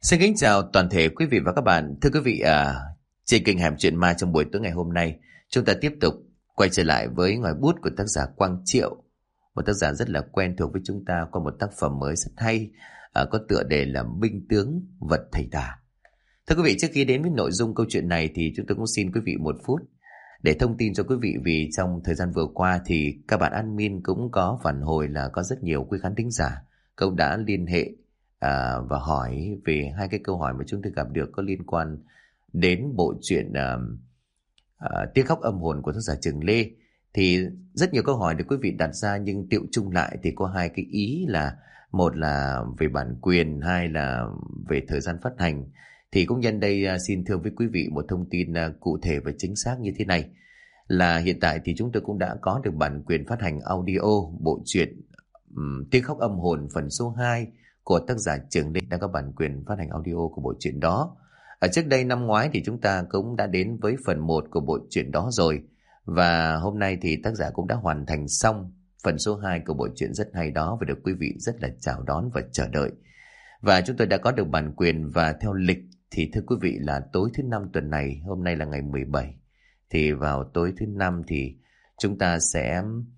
Xin kính chào toàn thể quý vị và các bạn. Thưa quý vị, trên kênh Hẻm Chuyện Ma trong buổi tối ngày hôm nay, chúng ta tiếp tục quay trở lại với ngòi bút của tác giả Quang Triệu, một tác giả rất là quen thuộc với chúng ta qua một tác phẩm mới rất hay, có tựa đề là Binh Tướng Vật Thầy Tà. Thưa quý vị, trước khi đến với nội dung câu chuyện này thì chúng tôi cũng xin quý vị một phút để thông tin cho quý vị, vì trong thời gian vừa qua thì các bạn admin cũng có phản hồi là có rất nhiều quý khán thính giả cũng đã liên hệ và hỏi về hai cái câu hỏi mà chúng tôi gặp được có liên quan đến bộ truyện Tiếng Khóc Âm Hồn của tác giả Trường Lê. Thì rất nhiều câu hỏi được quý vị đặt ra, nhưng tiệu chung lại thì có hai cái ý là: một là về bản quyền, hai là về thời gian phát hành. Thì cũng nhân đây xin thưa với quý vị một thông tin cụ thể và chính xác như thế này, là hiện tại thì chúng tôi cũng đã có được bản quyền phát hành audio bộ truyện Tiếng Khóc Âm Hồn phần số 2 của tác giả Trường Lê, đã có bản quyền phát hành audio của bộ truyện đó. Ở trước đây năm ngoái thì chúng ta cũng đã đến với phần 1 của bộ truyện đó rồi, và hôm nay thì tác giả cũng đã hoàn thành xong phần số 2 của bộ truyện rất hay đó và được quý vị rất là chào đón và chờ đợi. Và chúng tôi đã có được bản quyền, và theo lịch thì thưa quý vị là tối thứ Năm tuần này, hôm nay là ngày 17, thì vào tối thứ Năm thì chúng ta sẽ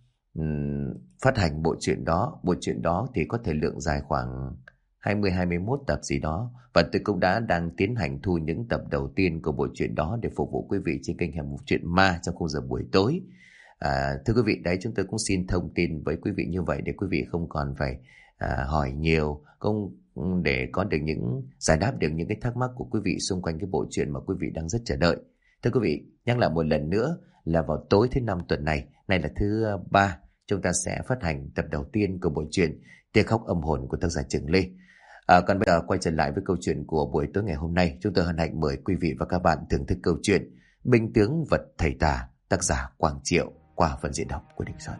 phát hành bộ truyện đó. Bộ truyện đó thì có thời lượng dài khoảng 20-21 tập gì đó, và tôi cũng đang tiến hành thu những tập đầu tiên của bộ truyện đó để phục vụ quý vị trên kênh Hẻm Chuyện Ma trong khung giờ buổi tối. Thưa quý vị, đấy, chúng tôi cũng xin thông tin với quý vị như vậy để quý vị không còn phải hỏi nhiều, cũng để có được những giải đáp được những cái thắc mắc của quý vị xung quanh cái bộ truyện mà quý vị đang rất chờ đợi. Thưa quý vị, nhắc lại một lần nữa là vào tối thứ Năm tuần này, nay là thứ Ba, chúng ta sẽ phát hành tập đầu tiên của bộ truyện Tiếng Khóc Âm Hồn của tác giả Trường Lê. Còn bây giờ quay trở lại với câu chuyện của buổi tối ngày hôm nay, chúng tôi hân hạnh mời quý vị và các bạn thưởng thức câu chuyện Binh Tướng Vật Thầy Tà, tác giả Quang Triệu, qua phần diễn đọc của Đình Soạn.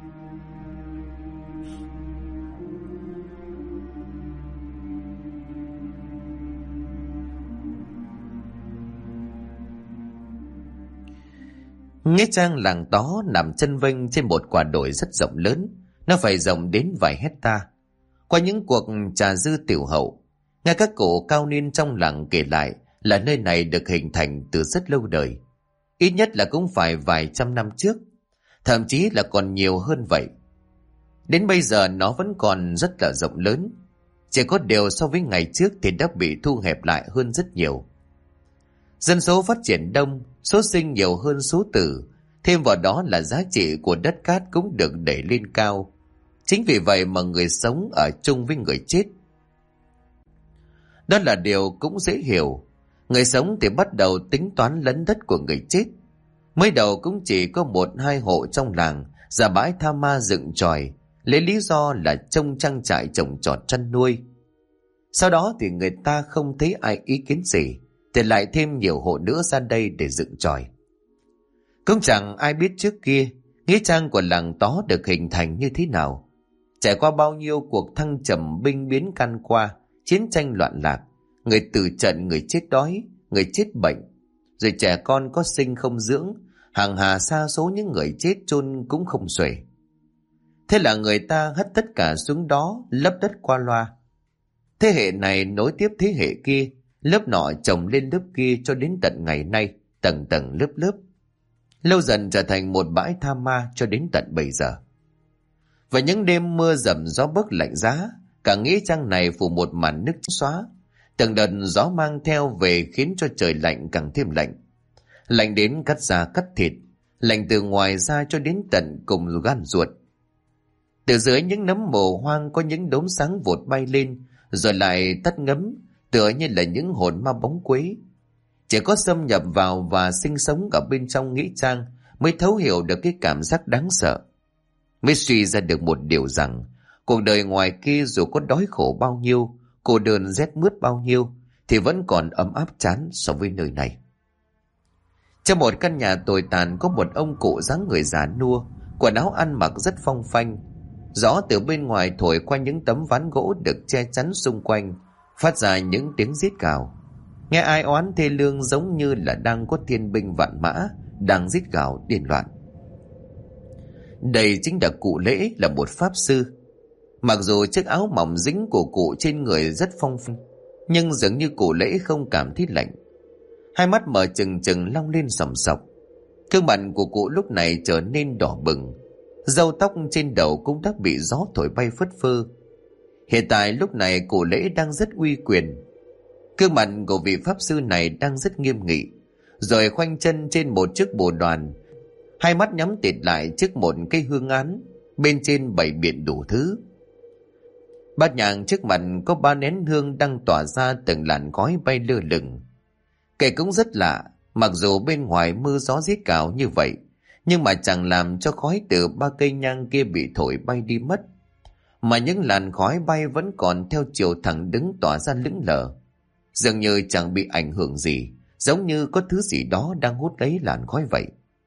Nghĩa trang làng Tó nằm chân vênh trên một quả đồi rất rộng lớn, nó phải rộng đến vài hecta. Qua những cuộc trà dư tiểu hậu, nghe các cụ cao niên trong làng kể lại là nơi này được hình thành từ rất lâu đời, ít nhất là cũng phải vài trăm năm trước, thậm chí là còn nhiều hơn vậy. Đến bây giờ nó vẫn còn rất là rộng lớn, chỉ có điều so với ngày trước thì đã bị thu hẹp lại hơn rất nhiều. Dân số phát triển đông, số sinh nhiều hơn số tử, thêm vào đó là giá trị của đất cát cũng được đẩy lên cao. Chính vì vậy mà người sống ở chung với người chết. Đó là điều cũng dễ hiểu. Người sống thì bắt đầu tính toán lấn đất của người chết. Mới đầu cũng chỉ có 1-2 hộ trong làng ra bãi tha ma dựng chòi, lấy lý do là trông trang trại trồng trọt chăn nuôi. Sau đó thì người ta không thấy ai ý kiến gì, thì lại thêm nhiều hộ nữa ra đây để dựng chòi. Cũng chẳng ai biết trước kia nghĩa trang của làng Tó được hình thành như thế nào, trải qua bao nhiêu cuộc thăng trầm binh biến can qua, chiến tranh loạn lạc, người tử trận, người chết đói, người chết bệnh, rồi trẻ con có sinh không dưỡng, hàng hà sa số những người chết chôn cũng không xuể. Thế là người ta hất tất cả xuống đó, lấp đất qua loa. Thế hệ này nối tiếp thế hệ kia, lớp nọ chồng lên lớp kia cho đến tận ngày nay, tầng tầng lớp lớp, lâu dần trở thành một bãi tha ma cho đến tận bây giờ. Và những đêm mưa dầm gió bấc lạnh giá, cả nghĩa trang này phủ một màn nước xóa. Từng đợt gió mang theo về khiến cho trời lạnh càng thêm lạnh. Lạnh đến cắt da cắt thịt, lạnh từ ngoài ra cho đến tận cùng gan ruột. Từ dưới những nấm mồ hoang có những đốm sáng vụt bay lên, rồi lại tắt ngấm, tựa như là những hồn ma bóng quế. Chỉ có xâm nhập vào và sinh sống ở bên trong nghĩa trang mới thấu hiểu được cái cảm giác đáng sợ, mới suy ra được một điều rằng cuộc đời ngoài kia dù có đói khổ bao nhiêu, cô đơn rét mướt bao nhiêu, thì vẫn còn ấm áp chán so với nơi này. Trong một căn nhà tồi tàn có một ông cụ dáng người già nua, quần áo ăn mặc rất phong phanh. Gió từ bên ngoài thổi qua những tấm ván gỗ được che chắn xung quanh, phát ra những tiếng rít gào. Nghe ai oán thê lương, giống như là đang có thiên binh vạn mã đang rít gào điên loạn. Đây chính là cụ Lễ, là một pháp sư. Mặc dù chiếc áo mỏng dính của cụ trên người rất phong phanh, Nhưng dường như cụ Lễ không cảm thấy lạnh. Hai mắt mở trừng trừng long lên sòng sọc. Gương mặt của cụ lúc này trở nên đỏ bừng. Râu tóc trên đầu cũng đã bị gió thổi bay phất phơ. Hiện tại lúc này cụ Lễ đang rất uy quyền. Gương mặt của vị pháp sư này đang rất nghiêm nghị, rồi khoanh chân trên một chiếc bồ đoàn, hai mắt nhắm tịt lại trước một cây hương án, bên trên bày biện đủ thứ. Bát nhang trước mặt có 3 nén hương đang tỏa ra từng làn khói bay lơ lửng. Kể cũng rất lạ, mặc dù bên ngoài mưa gió rít cào như vậy, nhưng mà chẳng làm cho khói từ 3 cây nhang kia bị thổi bay đi mất, mà những làn khói bay vẫn còn theo chiều thẳng đứng tỏa ra lững lờ, dường như chẳng bị ảnh hưởng gì, giống như có thứ gì đó đang hút lấy làn khói vậy.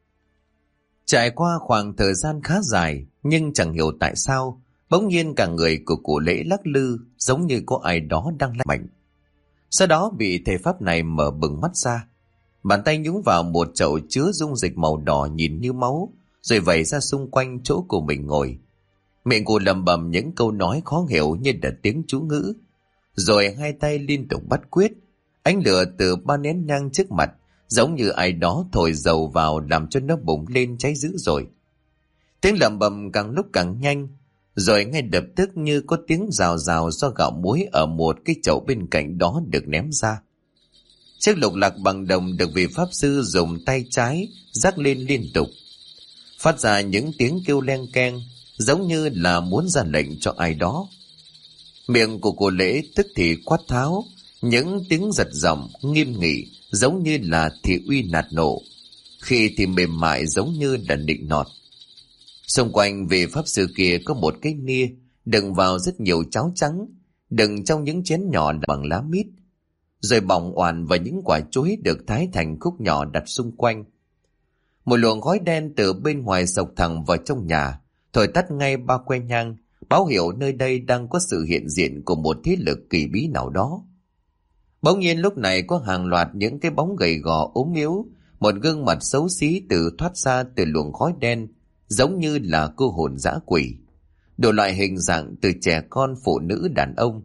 Trải qua khoảng thời gian khá dài, nhưng chẳng hiểu tại sao bỗng nhiên cả người của cụ Lễ lắc lư, giống như có ai đó đang lắc mạnh. Sau đó vị thầy pháp này mở bừng mắt ra, bàn tay nhúng vào một chậu chứa dung dịch màu đỏ nhìn như máu, rồi vẩy ra xung quanh chỗ của mình ngồi. Miệng cụ lẩm bẩm những câu nói khó hiểu như là tiếng chú ngữ, rồi hai tay liên tục bắt quyết. Ánh lửa từ 3 nén nhang trước mặt giống như ai đó thổi dầu vào, làm cho nó bùng lên cháy dữ dội. Tiếng lẩm bẩm càng lúc càng nhanh, rồi ngay lập tức như có tiếng rào rào do gạo muối ở một cái chậu bên cạnh đó được ném ra. Chiếc lục lạc bằng đồng được vị pháp sư dùng tay trái rắc lên liên tục, phát ra những tiếng kêu len keng, giống như là muốn ra lệnh cho ai đó. Miệng của cụ Lễ tức thì quát tháo, những tiếng giật giọng nghiêm nghị giống như là thị uy nạt nộ, khi thì mềm mại giống như là nịnh nọt. Xung quanh vị pháp sư kia có một cái nia đựng vào rất nhiều cháo trắng, đựng trong những chén nhỏ bằng lá mít, rồi bỏng oàn và những quả chuối được thái thành khúc nhỏ đặt xung quanh. Một luồng khói đen từ bên ngoài xộc thẳng vào trong nhà, thổi tắt ngay 3 que nhang, báo hiệu nơi đây đang có sự hiện diện của một thế lực kỳ bí nào đó. Bỗng nhiên lúc này có hàng loạt những cái bóng gầy gò ốm yếu, một gương mặt xấu xí thoát ra từ luồng khói đen, giống như là cô hồn dã quỷ, đủ loại hình dạng từ trẻ con, phụ nữ, đàn ông.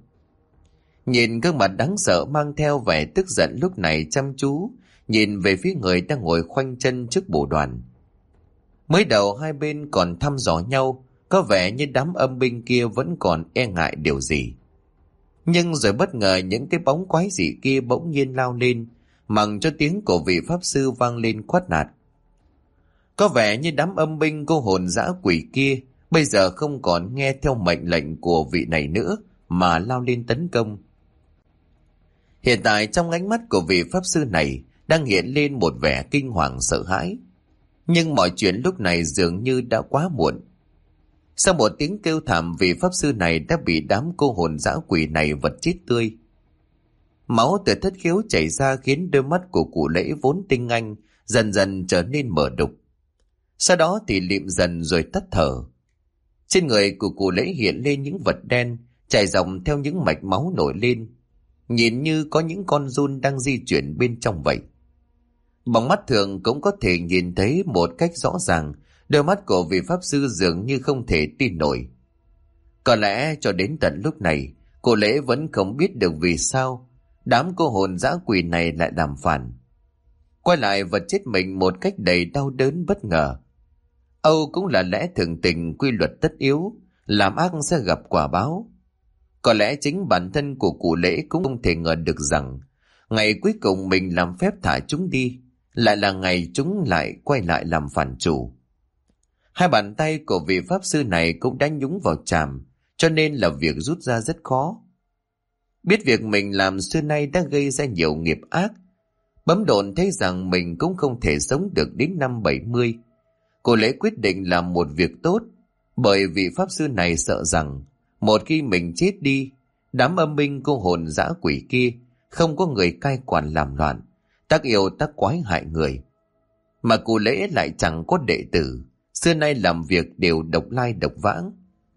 Nhìn gương mặt đáng sợ mang theo vẻ tức giận lúc này chăm chú nhìn về phía người đang ngồi khoanh chân trước bồ đoàn. Mới đầu hai bên còn thăm dò nhau, có vẻ như đám âm binh kia vẫn còn e ngại điều gì. Nhưng rồi bất ngờ những cái bóng quái dị kia bỗng nhiên lao lên, mặc cho tiếng của vị pháp sư vang lên quát nạt. Có vẻ như đám âm binh cô hồn dã quỷ kia bây giờ không còn nghe theo mệnh lệnh của vị này nữa, mà lao lên tấn công. Hiện tại trong ánh mắt của vị pháp sư này đang hiện lên một vẻ kinh hoàng sợ hãi. Nhưng mọi chuyện lúc này dường như đã quá muộn. Sau một tiếng kêu thảm, vị pháp sư này đã bị đám cô hồn dã quỷ này vật chết tươi. Máu từ thất khiếu chảy ra khiến đôi mắt của cụ Lễ vốn tinh anh dần dần trở nên mờ đục. Sau đó thì lịm dần rồi tắt thở. Trên người của cụ Lễ hiện lên những vật đen chảy dọc theo những mạch máu nổi lên, nhìn như có những con giun đang di chuyển bên trong vậy. Bằng mắt thường cũng có thể nhìn thấy một cách rõ ràng, đôi mắt của vị pháp sư dường như không thể tin nổi. Có lẽ cho đến tận lúc này, cụ Lễ vẫn không biết được vì sao đám cô hồn dã quỷ này lại làm phản, quay lại vật chết mình một cách đầy đau đớn bất ngờ. Âu cũng là lẽ thường tình, quy luật tất yếu, làm ác sẽ gặp quả báo. Có lẽ chính bản thân của cụ Lễ cũng không thể ngờ được rằng ngày cuối cùng mình làm phép thả chúng đi lại là ngày chúng lại quay lại làm phản chủ. Hai bàn tay của vị pháp sư này cũng đã nhúng vào tràm, cho nên là việc rút ra rất khó. Biết việc mình làm xưa nay đã gây ra nhiều nghiệp ác, bấm độn thấy rằng mình cũng không thể sống được đến năm 70. Cô Lễ quyết định làm một việc tốt, bởi vị pháp sư này sợ rằng một khi mình chết đi, đám âm binh cô hồn dã quỷ kia không có người cai quản làm loạn, tác yêu tác quái hại người. Mà cụ Lễ lại chẳng có đệ tử, xưa nay làm việc đều độc lai độc vãng.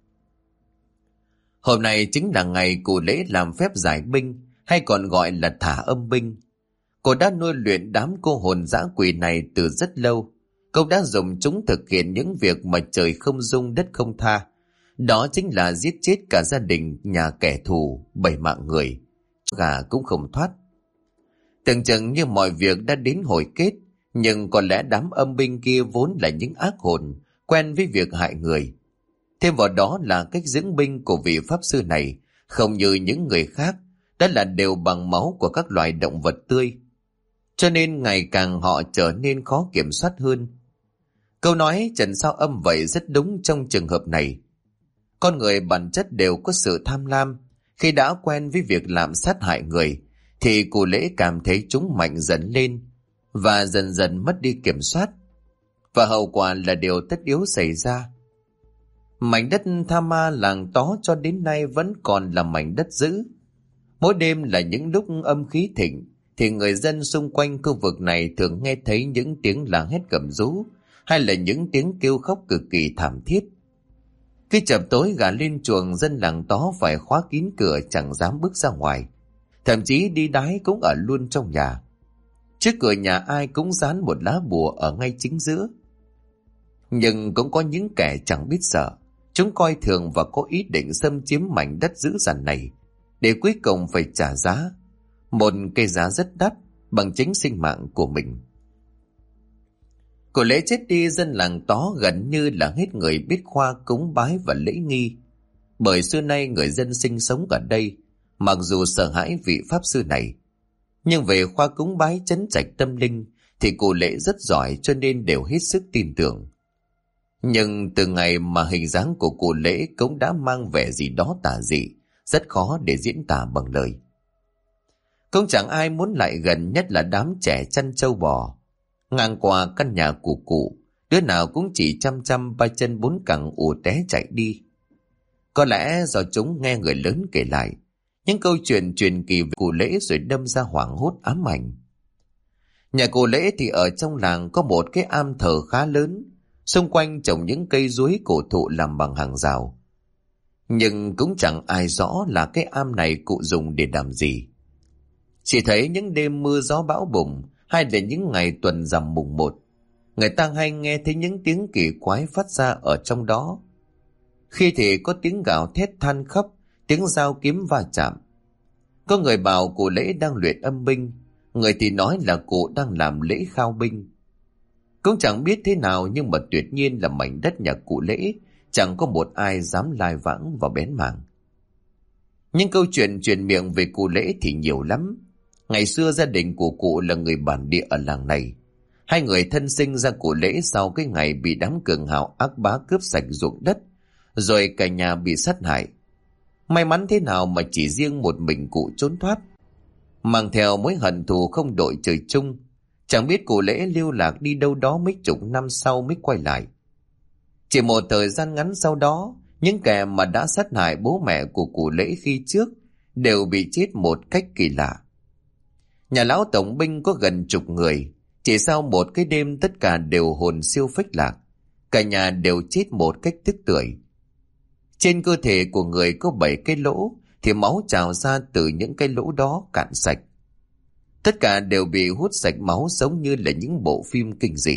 Hôm nay chính là ngày cụ Lễ làm phép giải binh, hay còn gọi là thả âm binh. Cô đã nuôi luyện đám cô hồn dã quỷ này từ rất lâu. Cô đã dùng chúng thực hiện những việc mà trời không dung đất không tha. Đó chính là giết chết cả gia đình nhà kẻ thù, 7 mạng người. gà cũng không thoát. Tưởng chừng như mọi việc đã đến hồi kết, nhưng có lẽ đám âm binh kia vốn là những ác hồn, quen với việc hại người. Thêm vào đó là cách dưỡng binh của vị pháp sư này, không như những người khác, đó là đều bằng máu của các loài động vật tươi. Cho nên ngày càng họ trở nên khó kiểm soát hơn. Câu nói trần sao âm vậy rất đúng trong trường hợp này. Con người bản chất đều có sự tham lam. Khi đã quen với việc làm sát hại người, thì cụ lễ cảm thấy chúng mạnh dần lên và dần dần mất đi kiểm soát. Và hậu quả là điều tất yếu xảy ra. Mảnh đất Tha Ma làng Tó cho đến nay vẫn còn là mảnh đất dữ. Mỗi đêm là những lúc âm khí thịnh, thì người dân xung quanh khu vực này thường nghe thấy những tiếng la hét gầm rú, hay là những tiếng kêu khóc cực kỳ thảm thiết. Khi chập tối gà lên chuồng, dân làng Tó phải khóa kín cửa, chẳng dám bước ra ngoài. Thậm chí đi đái cũng ở luôn trong nhà. Trước cửa nhà ai cũng dán một lá bùa ở ngay chính giữa. Nhưng cũng có những kẻ chẳng biết sợ. Chúng coi thường và có ý định xâm chiếm mảnh đất dữ dằn này, để cuối cùng phải trả giá, một cái giá rất đắt, bằng chính sinh mạng của mình. Của lễ chết đi, dân làng Tó gần như là hết người biết khoa cúng bái và lễ nghi. Bởi xưa nay người dân sinh sống ở đây, mặc dù sợ hãi vị pháp sư này, nhưng về khoa cúng bái trấn trạch tâm linh thì cụ lễ rất giỏi, cho nên đều hết sức tin tưởng. Nhưng từ ngày mà hình dáng của cụ lễ cũng đã mang vẻ gì đó tà dị, rất khó để diễn tả bằng lời. Cũng chẳng ai muốn lại gần, nhất là đám trẻ chăn trâu bò. Ngang qua căn nhà của cụ, đứa nào cũng chỉ chăm ba chân bốn cẳng ù té chạy đi. Có lẽ do chúng nghe người lớn kể lại những câu chuyện truyền kỳ về cụ lễ, rồi đâm ra hoảng hốt ám ảnh. Nhà cụ lễ thì ở trong làng có một cái am thờ khá lớn, xung quanh trồng những cây chuối cổ thụ làm bằng hàng rào. Nhưng cũng chẳng ai rõ là cái am này cụ dùng để làm gì. Chỉ thấy những đêm mưa gió bão bùng, hay là những ngày tuần rằm mùng 1, người ta hay nghe thấy những tiếng kỳ quái phát ra ở trong đó. Khi thì có tiếng gào thét than khóc, tiếng dao kiếm va chạm. Có người bảo cụ lễ đang luyện âm binh, người thì nói là cụ đang làm lễ khao binh. Cũng chẳng biết thế nào, nhưng mà tuyệt nhiên là mảnh đất nhà cụ lễ chẳng có một ai dám lai vãng và bén mảng. Những câu chuyện truyền miệng về cụ lễ thì nhiều lắm. Ngày xưa gia đình của cụ là người bản địa ở làng này. Hai người thân sinh ra cụ lễ sau cái ngày bị đám cường hào ác bá cướp sạch ruộng đất, rồi cả nhà bị sát hại. May mắn thế nào mà chỉ riêng một mình cụ trốn thoát, mang theo mối hận thù không đội trời chung. Chẳng biết cụ lễ lưu lạc đi đâu đó mấy chục năm sau mới quay lại. Chỉ một thời gian ngắn sau đó, những kẻ mà đã sát hại bố mẹ của cụ lễ khi trước đều bị chết một cách kỳ lạ. Nhà lão tổng binh có gần chục người, chỉ sau một cái đêm tất cả đều hồn siêu phách lạc, cả nhà đều chết một cách tức tưởi. Trên cơ thể của người có 7 cái lỗ, thì máu trào ra từ những cái lỗ đó cạn sạch. Tất cả đều bị hút sạch máu, giống như là những bộ phim kinh dị.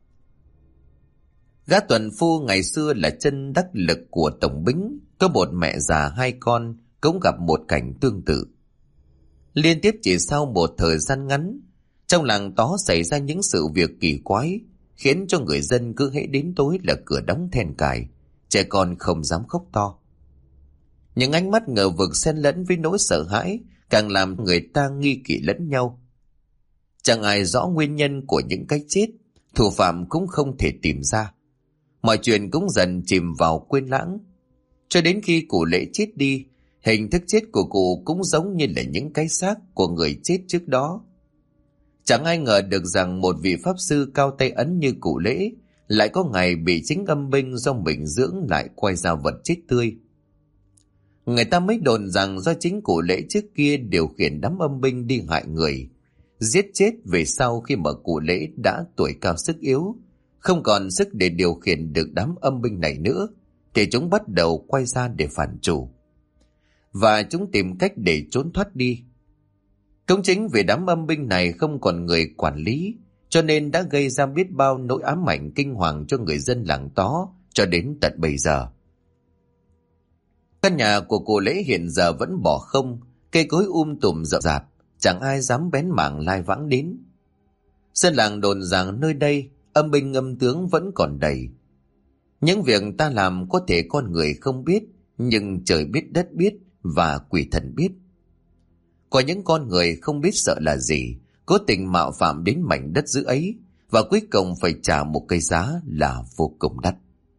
Gã tuần phu ngày xưa là chân đắc lực của tổng binh, có một mẹ già 2 con cũng gặp một cảnh tương tự. Liên tiếp chỉ sau một thời gian ngắn, trong làng Tó xảy ra những sự việc kỳ quái, khiến cho người dân cứ hễ đến tối là cửa đóng then cài, trẻ con không dám khóc to. Những ánh mắt ngờ vực xen lẫn với nỗi sợ hãi càng làm người ta nghi kỵ lẫn nhau. Chẳng ai rõ nguyên nhân của những cái chết, thủ phạm cũng không thể tìm ra. Mọi chuyện cũng dần chìm vào quên lãng. Cho đến khi cụ lễ chết đi, hình thức chết của cụ cũng giống như là những cái xác của người chết trước đó. Chẳng ai ngờ được rằng một vị pháp sư cao tay ấn như cụ lễ lại có ngày bị chính âm binh do mình dưỡng lại quay ra vật chết tươi. Người ta mới đồn rằng do chính cụ lễ trước kia điều khiển đám âm binh đi hại người, giết chết về sau khi mà cụ lễ đã tuổi cao sức yếu, không còn sức để điều khiển được đám âm binh này nữa, thì chúng bắt đầu quay ra để phản chủ. Và chúng tìm cách để trốn thoát đi. Cũng chính vì đám âm binh này không còn người quản lý, cho nên đã gây ra biết bao nỗi ám ảnh kinh hoàng cho người dân làng Tó cho đến tận bây giờ. Căn nhà của cụ lễ hiện giờ vẫn bỏ không, Cây cối tùm rậm rạp, chẳng ai dám bén mảng lai vãng đến. Dân làng đồn rằng nơi đây âm binh âm tướng vẫn còn đầy. Những việc ta làm có thể con người không biết, nhưng trời biết đất biết và quỷ thần biết. Có những con người không biết sợ là gì, cố tình mạo phạm đến mảnh đất dữ ấy, và cuối cùng phải trả một cái giá là vô cùng đắt.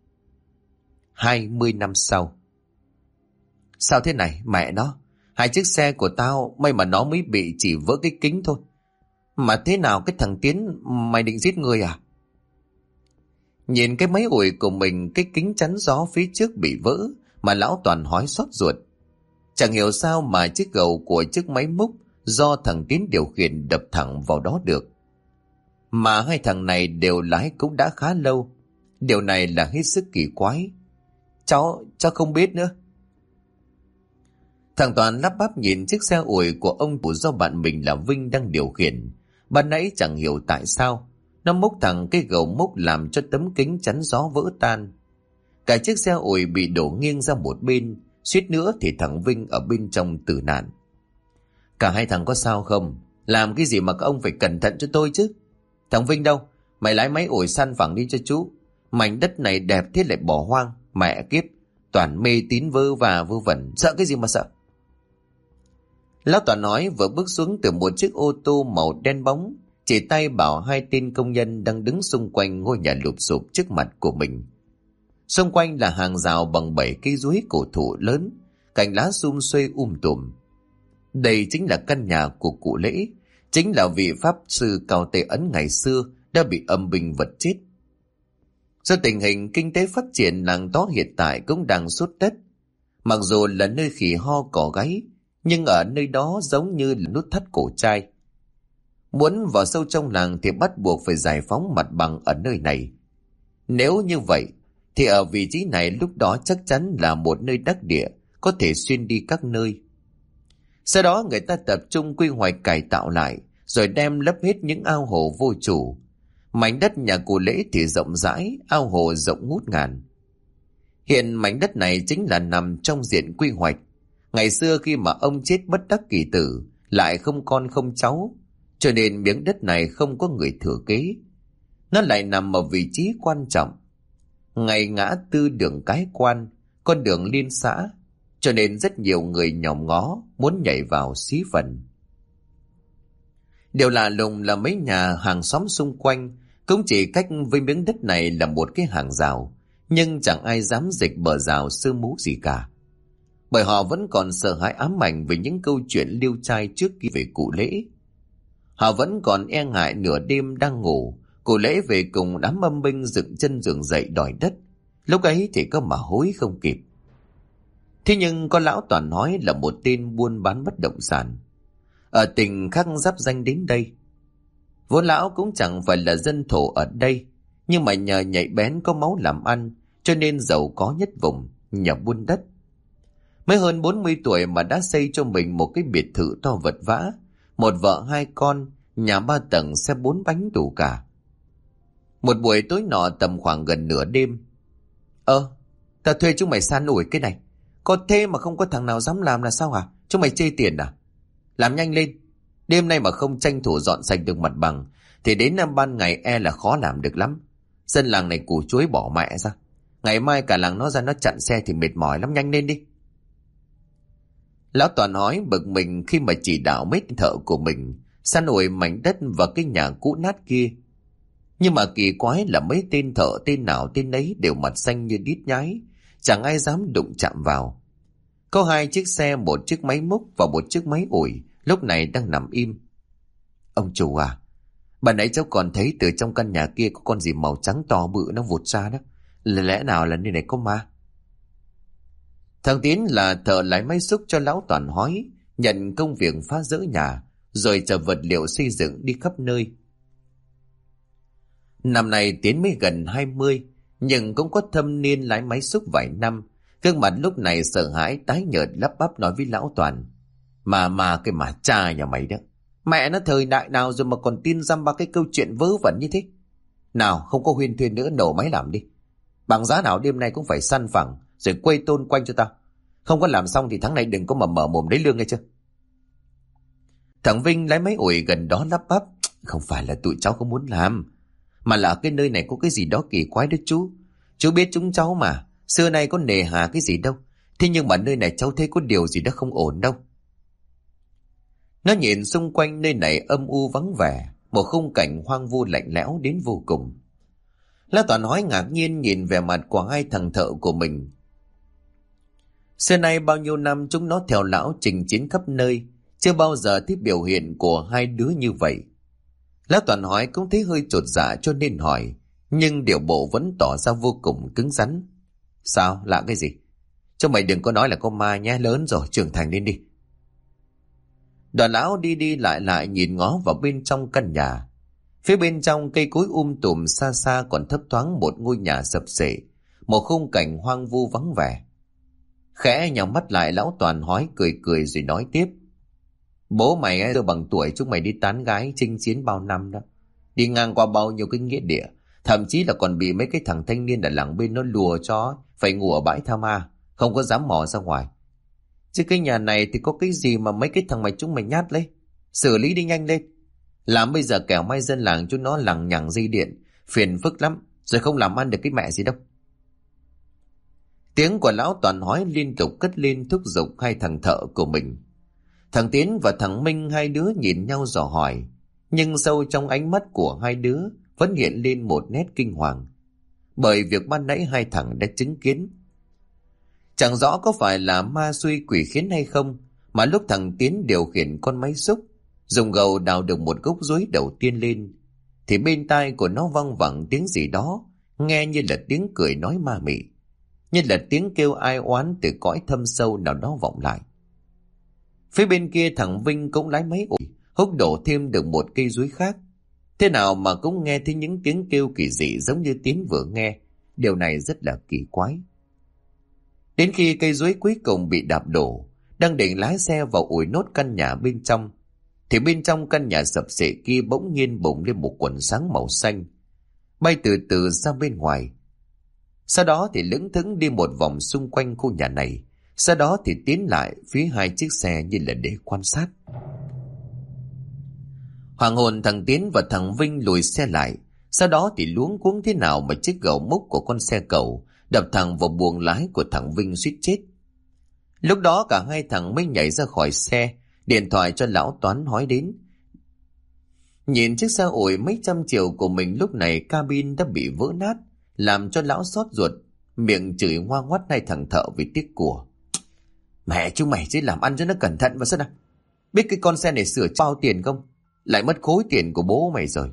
20 năm sau. Sao thế này mẹ nó? 2 chiếc xe của tao, may mà nó mới bị chỉ vỡ cái kính thôi. Mà thế nào cái thằng Tiến, mày định giết người à? Nhìn cái máy ủi của mình, cái kính chắn gió phía trước bị vỡ, mà lão Toàn hói xót ruột. Chẳng hiểu sao mà chiếc gầu của chiếc máy múc do thằng Tiến điều khiển đập thẳng vào đó được. Mà 2 thằng này đều lái cũng đã khá lâu. Điều này là hết sức kỳ quái. Cháu không biết nữa. Thằng Toàn lắp bắp nhìn chiếc xe ủi của ông chủ do bạn mình là Vinh đang điều khiển. Ban nãy chẳng hiểu tại sao nó múc thẳng cái gầu múc làm cho tấm kính chắn gió vỡ tan. Cả chiếc xe ủi bị đổ nghiêng ra một bên, suýt nữa thì thằng Vinh ở bên trong tử nạn. Cả 2 thằng có sao không? Làm cái gì mà các ông phải cẩn thận cho tôi chứ? Thằng Vinh đâu? Mày lái máy ủi săn phẳng đi cho chú. Mảnh đất này đẹp thế lại bỏ hoang. Mẹ kiếp, toàn mê tín vơ và vơ vẩn. Sợ cái gì mà sợ? Lão Toàn nói vừa bước xuống từ một chiếc ô tô màu đen bóng, chỉ tay bảo 2 tên công nhân đang đứng xung quanh ngôi nhà lụp xụp trước mặt của mình. Xung quanh là hàng rào bằng 7 cây chuối cổ thụ lớn, cành lá sum xuê tùm. Đây chính là căn nhà của cụ Lễ, chính là vị pháp sư Cao Tề Ấn ngày xưa đã bị âm binh vật chết. Do tình hình kinh tế phát triển, làng đó hiện tại cũng đang sốt đất. Mặc dù là nơi khỉ ho cỏ gáy, nhưng ở nơi đó giống như là nút thắt cổ trai. Muốn vào sâu trong làng thì bắt buộc phải giải phóng mặt bằng ở nơi này. Nếu như vậy, thì ở vị trí này lúc đó chắc chắn là một nơi đắc địa, có thể xuyên đi các nơi. Sau đó người ta tập trung quy hoạch cải tạo lại, rồi đem lấp hết những ao hồ vô chủ. Mảnh đất nhà cụ Lễ thì rộng rãi, ao hồ rộng ngút ngàn. Hiện mảnh đất này chính là nằm trong diện quy hoạch. Ngày xưa khi mà ông chết bất đắc kỳ tử, lại không con không cháu, cho nên miếng đất này không có người thừa kế. Nó lại nằm ở vị trí quan trọng, ngay ngã tư đường Cái Quan, con đường liên xã, cho nên rất nhiều người nhòm ngó muốn nhảy vào xí phần. Điều lạ lùng là mấy nhà hàng xóm xung quanh cũng chỉ cách với miếng đất này là một cái hàng rào, nhưng chẳng ai dám dịch bờ rào sơ mú gì cả. Bởi họ vẫn còn sợ hãi ám ảnh về những câu chuyện liêu trai trước khi về cụ Lễ. Họ vẫn còn e ngại nửa đêm đang ngủ, cụ Lễ về cùng đám âm binh dựng chân dựng dậy đòi đất. Lúc ấy thì có mà hối không kịp. Thế nhưng có lão Toàn nói là một tên buôn bán bất động sản, ở tỉnh khác giáp danh đến đây. Vốn lão cũng chẳng phải là dân thổ ở đây, nhưng mà nhờ nhạy bén có máu làm ăn, cho nên giàu có nhất vùng, nhờ buôn đất. Mới hơn 40 tuổi mà đã xây cho mình một cái biệt thự to vật vã, một vợ 2 con, nhà 3 tầng, xe 4 bánh đủ cả. Một buổi tối nọ tầm khoảng gần nửa đêm. Ta thuê chúng mày san ủi cái này. Có thế mà không có thằng nào dám làm là sao hả? Chúng mày chê tiền à? Làm nhanh lên. Đêm nay mà không tranh thủ dọn sạch được mặt bằng thì đến năm ban ngày e là khó làm được lắm. Dân làng này củ chuối bỏ mẹ ra. Ngày mai cả làng nó ra nó chặn xe thì mệt mỏi lắm, nhanh lên đi. Lão Toàn nói bực mình khi mà chỉ đạo mấy thợ của mình san ủi mảnh đất và cái nhà cũ nát kia. Nhưng mà kỳ quái là mấy tên thợ tên nào tên ấy đều mặt xanh như đít nhái, chẳng ai dám đụng chạm vào. Có 2 chiếc xe, một chiếc máy múc và một chiếc máy ủi lúc này đang nằm im. Ông chủ à, ban nãy cháu còn thấy từ trong căn nhà kia có con gì màu trắng to bự nó vụt ra đó. Lẽ nào là nơi này có ma? Thằng Tiến là thợ lái máy xúc cho lão Toàn hói, nhận công việc phá rỡ nhà, rồi chở vật liệu xây dựng đi khắp nơi. Năm nay Tiến mới gần 20, nhưng cũng có thâm niên lái máy xúc vài năm. Gương mặt lúc này sợ hãi tái nhợt, lắp bắp nói với lão Toàn: Mà cái mà cha nhà mày đó, mẹ nó thời đại nào rồi mà còn tin dăm ba cái câu chuyện vớ vẩn như thế. Nào không có huyên thuyên nữa, nổ máy làm đi. Bằng giá nào đêm nay cũng phải săn phẳng rồi quay tôn quanh cho tao. Không có làm xong thì tháng này đừng có mà mở mồm lấy lương nghe chưa. Thằng Vinh lái máy ủi gần đó lắp bắp. Không phải là tụi cháu không muốn làm, mà là cái nơi này có cái gì đó kỳ quái đó chú. Chú biết chúng cháu mà, xưa nay có nề hà cái gì đâu. Thế nhưng mà nơi này cháu thấy có điều gì đó không ổn đâu. Nó nhìn xung quanh nơi này âm u vắng vẻ, một khung cảnh hoang vu lạnh lẽo đến vô cùng. Lão Toàn hỏi ngạc nhiên nhìn vẻ mặt của hai thằng thợ của mình. Xưa nay bao nhiêu năm chúng nó theo lão chinh chiến khắp nơi, chưa bao giờ thấy biểu hiện của hai đứa như vậy. Lão Toàn hỏi cũng thấy hơi chột dạ cho nên hỏi, nhưng điệu bộ vẫn tỏ ra vô cùng cứng rắn. Sao, lạ cái gì? Cho mày đừng có nói là có ma nhé, lớn rồi, trưởng thành lên đi. Đoàn lão đi đi lại lại nhìn ngó vào bên trong căn nhà. Phía bên trong cây cối tùm, xa xa còn thấp thoáng một ngôi nhà sập xệ, một khung cảnh hoang vu vắng vẻ. Khẽ nhắm mắt lại, lão Toàn hỏi cười cười rồi nói tiếp. Bố mày ấy, bằng tuổi chúng mày đi tán gái chinh chiến bao năm đó, đi ngang qua bao nhiêu cái nghĩa địa, thậm chí là còn bị mấy cái thằng thanh niên ở làng bên nó lùa cho phải ngủ ở bãi tha ma, không có dám mò ra ngoài. Chứ cái nhà này thì có cái gì mà mấy cái thằng mày chúng mày nhát lấy, xử lý đi nhanh lên. Làm bây giờ kẻo may dân làng chúng nó lằng nhằng dây điện, phiền phức lắm, rồi không làm ăn được cái mẹ gì đâu. Tiếng của lão Toàn hỏi liên tục cất lên thúc giục hai thằng thợ của mình. Thằng Tiến và thằng Minh hai đứa nhìn nhau dò hỏi, nhưng sâu trong ánh mắt của hai đứa vẫn hiện lên một nét kinh hoàng, bởi việc ban nãy hai thằng đã chứng kiến. Chẳng rõ có phải là ma xui quỷ khiến hay không, mà lúc thằng Tiến điều khiển con máy xúc, dùng gầu đào được một gốc chuối đầu tiên lên, thì bên tai của nó văng vẳng tiếng gì đó, nghe như là tiếng cười nói ma mị, như là tiếng kêu ai oán từ cõi thâm sâu nào đó vọng lại. Phía bên kia thằng Vinh cũng lái máy ủi, húc đổ thêm được một cây chuối khác. Thế nào mà cũng nghe thấy những tiếng kêu kỳ dị giống như Tiến vừa nghe. Điều này rất là kỳ quái. Đến khi cây chuối cuối cùng bị đạp đổ, đang định lái xe vào ủi nốt căn nhà bên trong, thì bên trong căn nhà sập xệ kia bỗng nhiên bùng lên một quần sáng màu xanh, bay từ từ ra bên ngoài. Sau đó thì lững thững đi một vòng xung quanh khu nhà này, sau đó thì tiến lại phía hai chiếc xe như là để quan sát. Hoàng hồn thằng Tiến và thằng Vinh lùi xe lại, sau đó thì luống cuống thế nào mà chiếc gầu múc của con xe cẩu đập thẳng vào buồng lái của thằng Vinh suýt chết. Lúc đó cả hai thằng mới nhảy ra khỏi xe, điện thoại cho lão Toán hỏi đến. Nhìn chiếc xe ủi mấy trăm triệu của mình lúc này cabin đã bị vỡ nát, làm cho lão xót ruột, miệng chửi ngoa ngoắt hai thằng thợ vì tiếc của. Mẹ chúng mày chứ làm ăn cho nó cẩn thận và sao nào. Biết cái con xe này sửa bao tiền không? Lại mất khối tiền của bố mày rồi.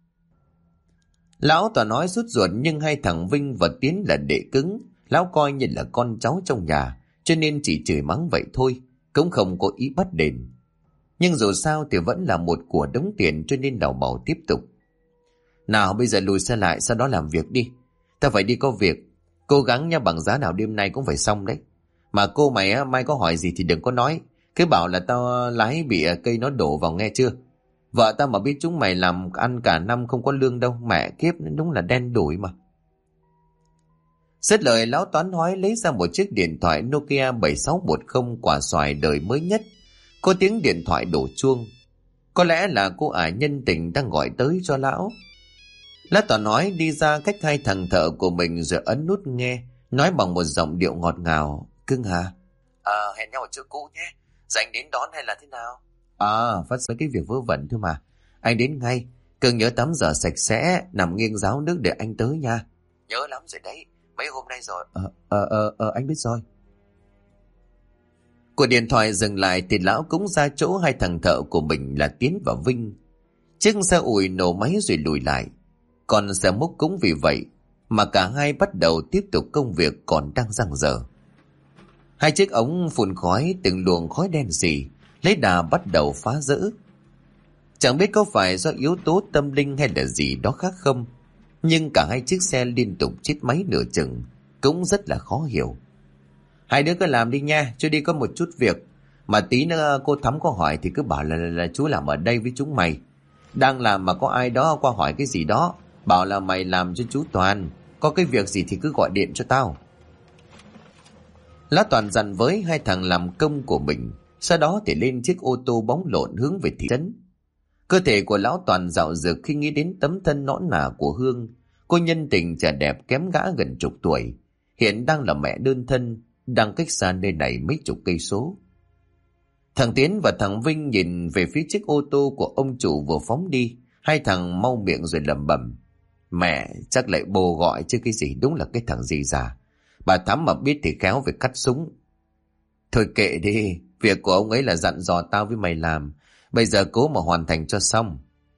Lão toàn nói sút ruột, nhưng hai thằng Vinh và Tiến là đệ cứng. Lão coi như là con cháu trong nhà, cho nên chỉ chửi mắng vậy thôi, cũng không có ý bắt đền. Nhưng dù sao thì vẫn là một của đống tiền, cho nên đào màu tiếp tục. Nào bây giờ lùi xe lại, sau đó làm việc đi. Ta phải đi có việc. Cố gắng nha, bằng giá nào đêm nay cũng phải xong đấy. Mà cô mày á, mai có hỏi gì thì đừng có nói. Cứ bảo là tao lái bị cây nó đổ vào nghe chưa. Vợ tao mà biết chúng mày làm ăn cả năm không có lương đâu. Mẹ kiếp, đúng là đen đủi mà. Dứt lời, lão Toán hói lấy ra một chiếc điện thoại Nokia 7610 quả xoài đời mới nhất. Có tiếng điện thoại đổ chuông. Có lẽ là cô ả nhân tình đang gọi tới cho lão. Lão Toán nói đi ra cách hai thằng thợ của mình rồi ấn nút nghe, nói bằng một giọng điệu ngọt ngào. Cưng hả? Hẹn nhau ở chỗ cũ nhé. Rảnh đến đón hay là thế nào? Phát sinh cái việc vớ vẩn thôi mà. Anh đến ngay. Cưng nhớ tắm rửa sạch sẽ, nằm nghiêng ráo nước để anh tới nha. Nhớ lắm rồi đấy. Mấy hôm nay rồi. Anh biết rồi. Cuộc điện thoại dừng lại thì lão cũng ra chỗ hai thằng thợ của mình là Tiến và Vinh. Chiếc xe ủi nổ máy rồi lùi lại. Còn xe múc cũng vì vậy mà cả hai bắt đầu tiếp tục công việc còn đang dang dở. Hai chiếc ống phun khói, từng luồng khói đen sì lấy đà bắt đầu phá rỡ. Chẳng biết có phải do yếu tố tâm linh hay là gì đó khác không, nhưng cả hai chiếc xe liên tục chết máy nửa chừng, cũng rất là khó hiểu. Hai đứa cứ làm đi nha, chú đi có một chút việc. Mà tí nữa cô Thắm có hỏi thì cứ bảo là chú làm ở đây với chúng mày. Đang làm mà có ai đó qua hỏi cái gì đó, bảo là mày làm cho chú Toàn. Có cái việc gì thì cứ gọi điện cho tao. Lá Toàn dặn với hai thằng làm công của mình, sau đó thì lên chiếc ô tô bóng lộn hướng về thị trấn. Cơ thể của lão Toàn dạo dực khi nghĩ đến tấm thân nõn nà của Hương, cô nhân tình trẻ đẹp kém gã gần chục tuổi, hiện đang là mẹ đơn thân, đang cách xa nơi này mấy chục cây số. Thằng Tiến và thằng Vinh nhìn về phía chiếc ô tô của ông chủ vừa phóng đi, hai thằng mau miệng rồi lẩm bẩm: Mẹ, chắc lại bồ gọi chứ cái gì, đúng là cái thằng gì già. Bà Thắm mà biết thì khéo về cắt súng. Thôi kệ đi, việc của ông ấy là dặn dò tao với mày làm, bây giờ cố mà hoàn thành cho xong.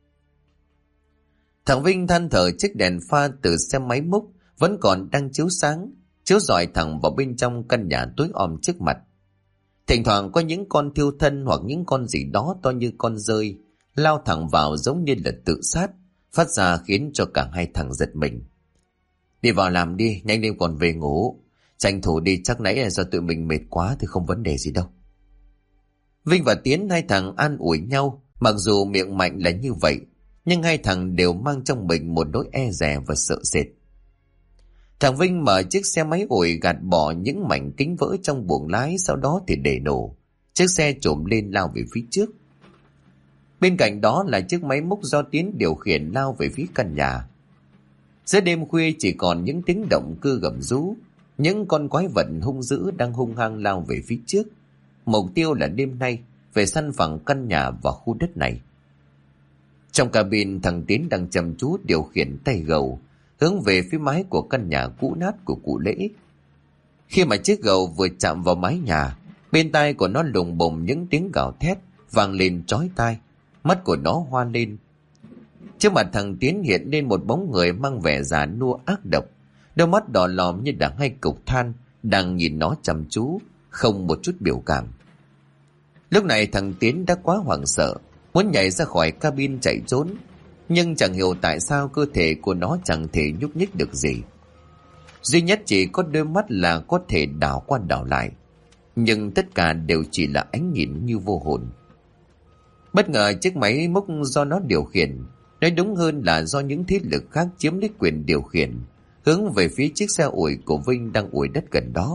Thằng Vinh than thở chiếc đèn pha từ xe máy múc vẫn còn đang chiếu sáng, chiếu rọi thẳng vào bên trong căn nhà tối om trước mặt. Thỉnh thoảng có những con thiêu thân hoặc những con gì đó to như con dơi lao thẳng vào giống như là tự sát, phát ra khiến cho cả hai thằng giật mình. Đi vào làm đi, nhanh lên còn về ngủ. Tranh thủ đi, chắc nãy là do tụi mình mệt quá thì không vấn đề gì đâu. Vinh và Tiến hai thằng an ủi nhau, mặc dù miệng mạnh là như vậy, nhưng hai thằng đều mang trong mình một nỗi e dè và sợ sệt. Thằng Vinh mở chiếc xe máy ủi gạt bỏ những mảnh kính vỡ trong buồng lái, sau đó thì để nổ. Chiếc xe trồm lên lao về phía trước. Bên cạnh đó là chiếc máy múc do Tiến điều khiển lao về phía căn nhà. Giữa đêm khuya chỉ còn những tiếng động cưa gầm rú, những con quái vật hung dữ đang hung hăng lao về phía trước. Mục tiêu là đêm nay về săn phẳng căn nhà và khu đất này. Trong cabin, thằng Tiến đang chăm chú điều khiển tay gầu hướng về phía mái của căn nhà cũ nát của cụ Lễ. Khi mà chiếc gầu vừa chạm vào mái nhà, bên tai của nó lùng bùng những tiếng gào thét vang lên chói tai, mắt của nó hoa lên. Trước mặt thằng Tiến hiện lên một bóng người mang vẻ già nua ác độc, đôi mắt đỏ lòm như đang hai cục than, đang nhìn nó chăm chú, không một chút biểu cảm. Lúc này thằng Tiến đã quá hoảng sợ, muốn nhảy ra khỏi cabin chạy trốn, nhưng chẳng hiểu tại sao cơ thể của nó chẳng thể nhúc nhích được gì. Duy nhất chỉ có đôi mắt là có thể đảo qua đảo lại, nhưng tất cả đều chỉ là ánh nhìn như vô hồn. Bất ngờ chiếc máy múc do nó điều khiển, nói đúng hơn là do những thế lực khác chiếm lấy quyền điều khiển, hướng về phía chiếc xe ủi của Vinh đang ủi đất gần đó.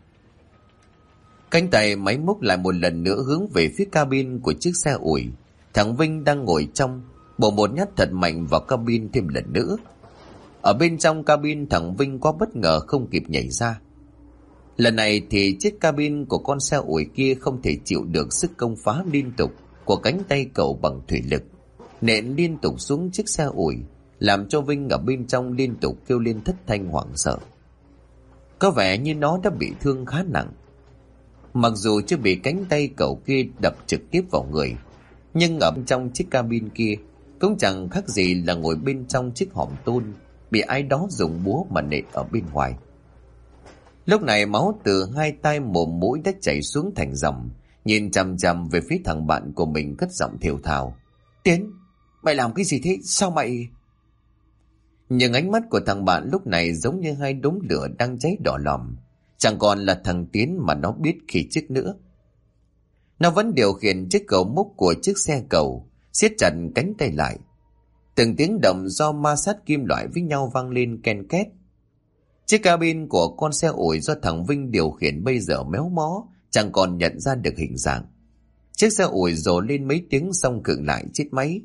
Cánh tay máy múc lại một lần nữa hướng về phía cabin của chiếc xe ủi. Thằng Vinh đang ngồi trong, bổ một nhát thật mạnh vào cabin thêm lần nữa. Ở bên trong cabin, thằng Vinh quá bất ngờ không kịp nhảy ra. Lần này thì chiếc cabin của con xe ủi kia không thể chịu được sức công phá liên tục của cánh tay cậu bằng thủy lực, nện liên tục xuống chiếc xe ủi, làm cho Vinh ở bên trong liên tục kêu lên thất thanh hoảng sợ. Có vẻ như nó đã bị thương khá nặng. Mặc dù chưa bị cánh tay cậu kia đập trực tiếp vào người, nhưng ở bên trong chiếc cabin kia cũng chẳng khác gì là ngồi bên trong chiếc hòm tôn bị ai đó dùng búa mà nện ở bên ngoài. Lúc này máu từ hai tay mồm mũi đã chảy xuống thành dòng, nhìn chằm chằm về phía thằng bạn của mình, cất giọng thều thào: Tiến, mày làm cái gì thế? Sao mày... Nhưng ánh mắt của thằng bạn lúc này giống như hai đốm lửa đang cháy đỏ lòm, chẳng còn là thằng Tiến mà nó biết khi trước nữa. Nó vẫn điều khiển chiếc cầu múc của chiếc xe cầu, siết chặt cánh tay lại. Từng tiếng động do ma sát kim loại với nhau vang lên ken két. Chiếc cabin của con xe ủi do thằng Vinh điều khiển bây giờ méo mó, chẳng còn nhận ra được hình dạng. Chiếc xe ủi rồ lên mấy tiếng xong khựng lại chết máy.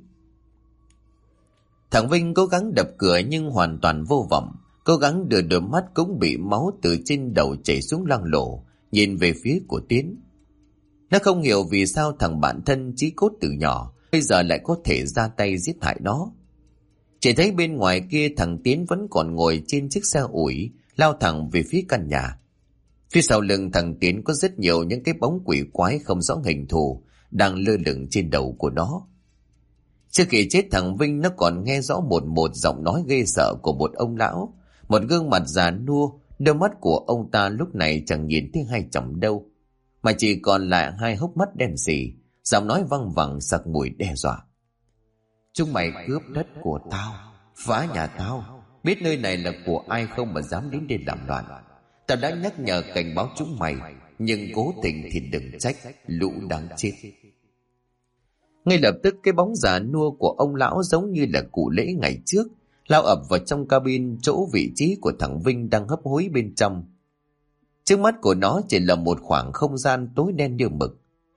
Thằng Vinh cố gắng đập cửa nhưng hoàn toàn vô vọng, cố gắng đưa đôi mắt cũng bị máu từ trên đầu chảy xuống loang lổ, nhìn về phía của Tiến. Nó không hiểu vì sao thằng bạn thân chí cốt từ nhỏ bây giờ lại có thể ra tay giết hại nó. Chỉ thấy bên ngoài kia thằng Tiến vẫn còn ngồi trên chiếc xe ủi, lao thẳng về phía căn nhà. Phía sau lưng thằng Tiến có rất nhiều những cái bóng quỷ quái không rõ hình thù đang lơ lửng trên đầu của nó. Trước khi chết, thằng Vinh nó còn nghe rõ một giọng nói ghê sợ của một ông lão, một gương mặt già nua, đôi mắt của ông ta lúc này chẳng nhìn thấy hai tròng đâu, mà chỉ còn lại hai hốc mắt đen sì, giọng nói văng vẳng sặc mùi đe dọa: Chúng mày cướp đất của tao, phá nhà tao, biết nơi này là của ai không mà dám đến đây làm loạn. Tao đã nhắc nhở cảnh báo chúng mày, nhưng cố tình thì đừng trách, lũ đáng chết. Ngay lập tức cái bóng già nua của ông lão giống như là cụ Lễ ngày trước, lao ập vào trong cabin chỗ vị trí của thằng Vinh đang hấp hối bên trong. Trước mắt của nó chỉ là một khoảng không gian tối đen như mực.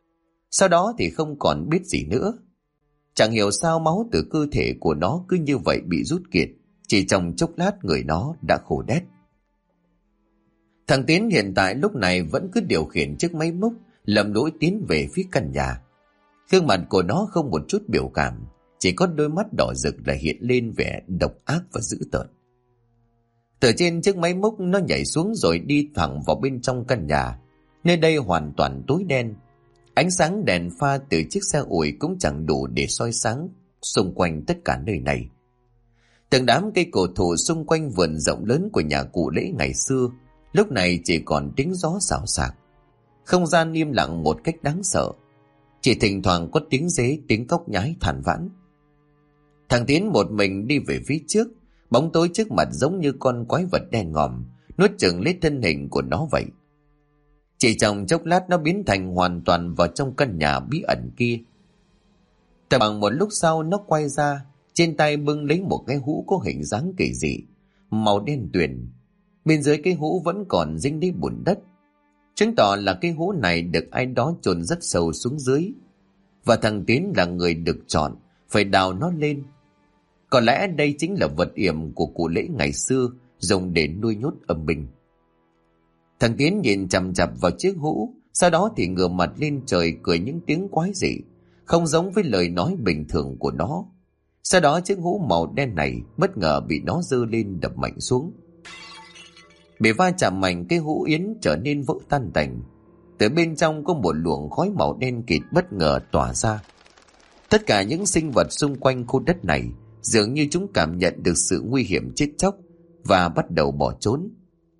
Sau đó thì không còn biết gì nữa. Chẳng hiểu sao máu từ cơ thể của nó cứ như vậy bị rút kiệt, chỉ trong chốc lát người nó đã khô đét. Thằng Tiến hiện tại lúc này vẫn cứ điều khiển chiếc máy múc, lầm lũi tiến về phía căn nhà. Gương mặt của nó không một chút biểu cảm, chỉ có đôi mắt đỏ rực là hiện lên vẻ độc ác và dữ tợn. Từ trên chiếc máy múc nó nhảy xuống rồi đi thẳng vào bên trong căn nhà. Nơi đây hoàn toàn tối đen. Ánh sáng đèn pha từ chiếc xe ủi cũng chẳng đủ để soi sáng xung quanh tất cả nơi này. Từng đám cây cổ thụ xung quanh vườn rộng lớn của nhà cụ Lễ ngày xưa lúc này chỉ còn tiếng gió xào xạc. Không gian im lặng một cách đáng sợ. Chỉ thỉnh thoảng có tiếng dế, tiếng cóc nhái than vãn. Thằng Tiến một mình đi về phía trước, bóng tối trước mặt giống như con quái vật đen ngòm nuốt chửng lấy thân hình của nó vậy. Chỉ trong chốc lát nó biến thành hoàn toàn vào trong căn nhà bí ẩn kia. Tầm bằng một lúc sau nó quay ra, trên tay bưng lấy một cái hũ có hình dáng kỳ dị, màu đen tuyền. Bên dưới cái hũ vẫn còn dính đầy bùn đất, chứng tỏ là cái hũ này được ai đó chôn rất sâu xuống dưới. Và thằng Tiến là người được chọn, phải đào nó lên. Có lẽ đây chính là vật yểm của cụ Lễ ngày xưa dùng để nuôi nhốt âm binh. Thằng Tiến nhìn chằm chằm vào chiếc hũ, sau đó thì ngửa mặt lên trời cười những tiếng quái dị, không giống với lời nói bình thường của nó. Sau đó chiếc hũ màu đen này bất ngờ bị nó giơ lên đập mạnh xuống. Bị va chạm mạnh, cái hũ yến trở nên vỡ tan tành. Từ bên trong có một luồng khói màu đen kịt bất ngờ tỏa ra. Tất cả những sinh vật xung quanh khu đất này dường như chúng cảm nhận được sự nguy hiểm chết chóc và bắt đầu bỏ trốn.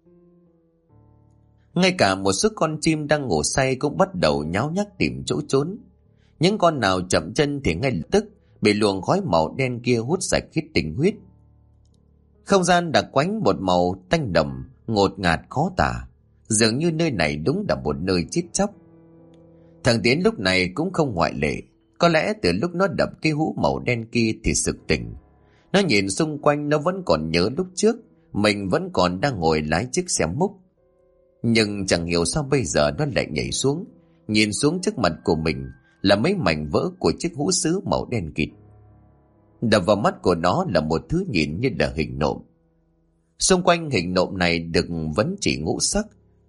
Ngay cả một số con chim đang ngủ say cũng bắt đầu nháo nhác tìm chỗ trốn. Những con nào chậm chân thì ngay lập tức bị luồng khói màu đen kia hút sạch hết tinh huyết. Không gian đặc quánh một màu tanh đậm, ngột ngạt khó tả, dường như nơi này đúng là một nơi chết chóc. Thằng Tiến lúc này cũng không ngoại lệ. Có lẽ từ lúc nó đập cái hũ màu đen kia thì sực tỉnh. Nó nhìn xung quanh, nó vẫn còn nhớ lúc trước mình vẫn còn đang ngồi lái chiếc xe múc. Nhưng chẳng hiểu sao bây giờ nó lại nhảy xuống, nhìn xuống trước mặt của mình là mấy mảnh vỡ của chiếc hũ sứ màu đen kịt. Đập vào mắt của nó là một thứ nhìn như là hình nộm. Xung quanh hình nộm này được vấn chỉ ngũ sắc,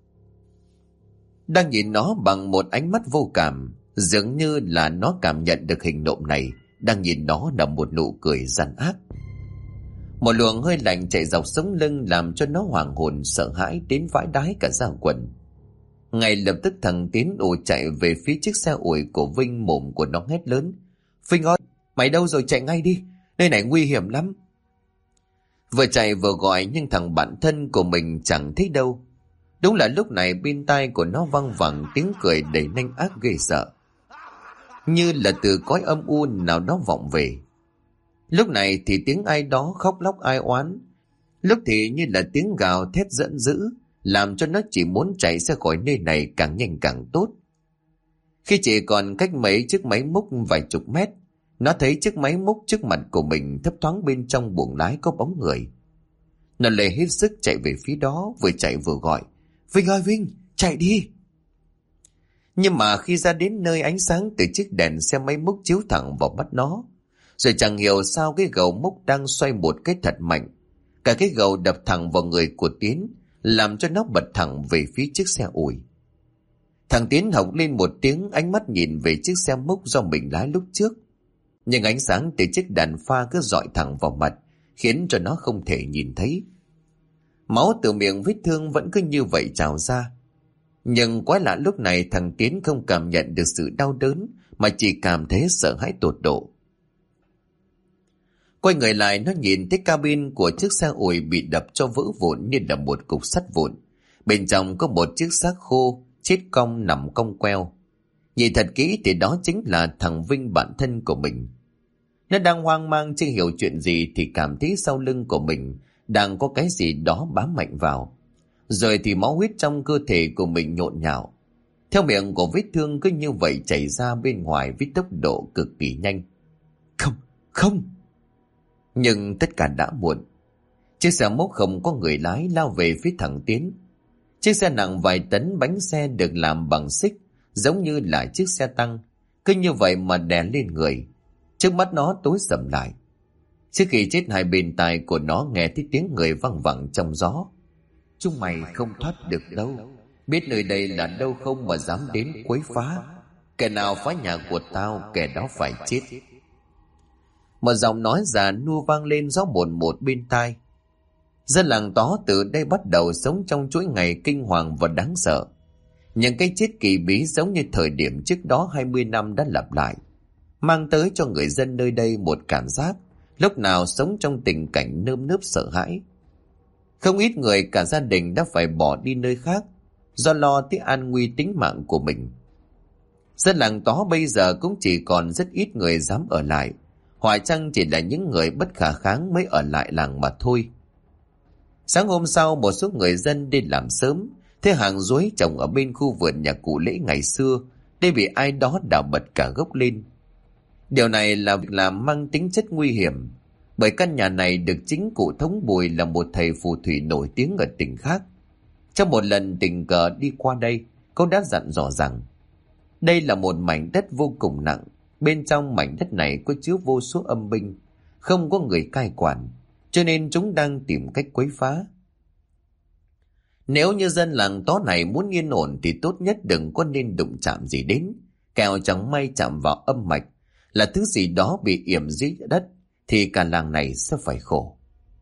đang nhìn nó bằng một ánh mắt vô cảm, dường như là nó cảm nhận được hình nộm này đang nhìn nó là một nụ cười gian ác. Một luồng hơi lạnh chạy dọc sống lưng làm cho nó hoảng hồn sợ hãi đến vãi đái cả da quần. Ngay lập tức thằng Tiến ù chạy về phía chiếc xe ủi của Vinh, mồm của nó hét lớn: "Vinh ơi, mày đâu rồi, chạy ngay đi, nơi này nguy hiểm lắm." Vừa chạy vừa gọi nhưng thằng bạn thân của mình chẳng thấy đâu. Đúng là lúc này bên tai của nó văng vẳng tiếng cười đầy nanh ác ghê sợ, như là từ cõi âm u nào đó vọng về. Lúc này thì tiếng ai đó khóc lóc ai oán, lúc thì như là tiếng gào thét giận dữ, làm cho nó chỉ muốn chạy ra khỏi nơi này càng nhanh càng tốt. Khi chỉ còn cách mấy chiếc máy múc vài chục mét, nó thấy chiếc máy múc trước mặt của mình thấp thoáng bên trong buồng lái có bóng người. Nó lấy hết sức chạy về phía đó, vừa chạy vừa gọi: "Vinh ơi Vinh, chạy đi!" Nhưng mà khi ra đến nơi, ánh sáng từ chiếc đèn xe máy múc chiếu thẳng vào mắt nó. Rồi chẳng hiểu sao cái gầu múc đang xoay một cái thật mạnh. Cả cái gầu đập thẳng vào người của Tiến, làm cho nó bật thẳng về phía chiếc xe ủi. Thằng Tiến hộc lên một tiếng, ánh mắt nhìn về chiếc xe múc do mình lái lúc trước. Nhưng ánh sáng từ chiếc đèn pha cứ dọi thẳng vào mặt, khiến cho nó không thể nhìn thấy. Máu từ miệng vết thương vẫn cứ như vậy trào ra. Nhưng quái lạ, lúc này thằng Tiến không cảm nhận được sự đau đớn, mà chỉ cảm thấy sợ hãi tột độ. Quay người lại, nó nhìn thấy cabin của chiếc xe ủi bị đập cho vỡ vụn như là một cục sắt vụn. Bên trong có một chiếc xác khô chết cong nằm cong queo. Nhìn thật kỹ thì đó chính là thằng Vinh, bạn thân của mình. Nó đang hoang mang chưa hiểu chuyện gì thì cảm thấy sau lưng của mình đang có cái gì đó bám mạnh vào. Rồi thì máu huyết trong cơ thể của mình nhộn nhạo. Theo miệng của vết thương cứ như vậy chảy ra bên ngoài với tốc độ cực kỳ nhanh. Không, không! Nhưng tất cả đã muộn. Chiếc xe múc không có người lái lao về phía thằng Tiến. Chiếc xe nặng vài tấn, bánh xe được làm bằng xích, giống như là chiếc xe tăng, cứ như vậy mà đè lên người. Trước mắt nó tối sầm lại. Trước khi chết, hai bên tai của nó nghe thấy tiếng người văng vẳng trong gió. Chúng mày không thoát được đâu. Biết nơi đây là đâu không mà dám đến quấy phá. Kẻ nào phá nhà của tao, kẻ đó phải chết. Một giọng nói già nua vang lên rõ mồn một bên tai. Dân làng Tó từ đây bắt đầu sống trong chuỗi ngày kinh hoàng và đáng sợ. Những cái chết kỳ bí giống như thời điểm trước đó 20 năm đã lặp lại, mang tới cho người dân nơi đây một cảm giác lúc nào sống trong tình cảnh nơm nớp sợ hãi. Không ít người cả gia đình đã phải bỏ đi nơi khác do lo tới an nguy tính mạng của mình. Dân làng Tó bây giờ cũng chỉ còn rất ít người dám ở lại, hoặc chăng chỉ là những người bất khả kháng mới ở lại làng mà thôi. Sáng hôm sau, một số người dân đi làm sớm, thấy hàng ruối trồng ở bên khu vườn nhà cụ Lễ ngày xưa đây bị ai đó đào bật cả gốc lên. Điều này là việc làm mang tính chất nguy hiểm, bởi căn nhà này được chính cụ Thống Bùi là một thầy phù thủy nổi tiếng ở tỉnh khác. Trong một lần tình cờ đi qua đây, cô đã dặn dò rằng đây là một mảnh đất vô cùng nặng, bên trong mảnh đất này có chứa vô số âm binh, không có người cai quản, cho nên chúng đang tìm cách quấy phá. Nếu như dân làng Tó này muốn yên ổn thì tốt nhất đừng có nên đụng chạm gì đến, kẻo chẳng may chạm vào âm mạch là thứ gì đó bị yểm dưới đất thì cả làng này sẽ phải khổ.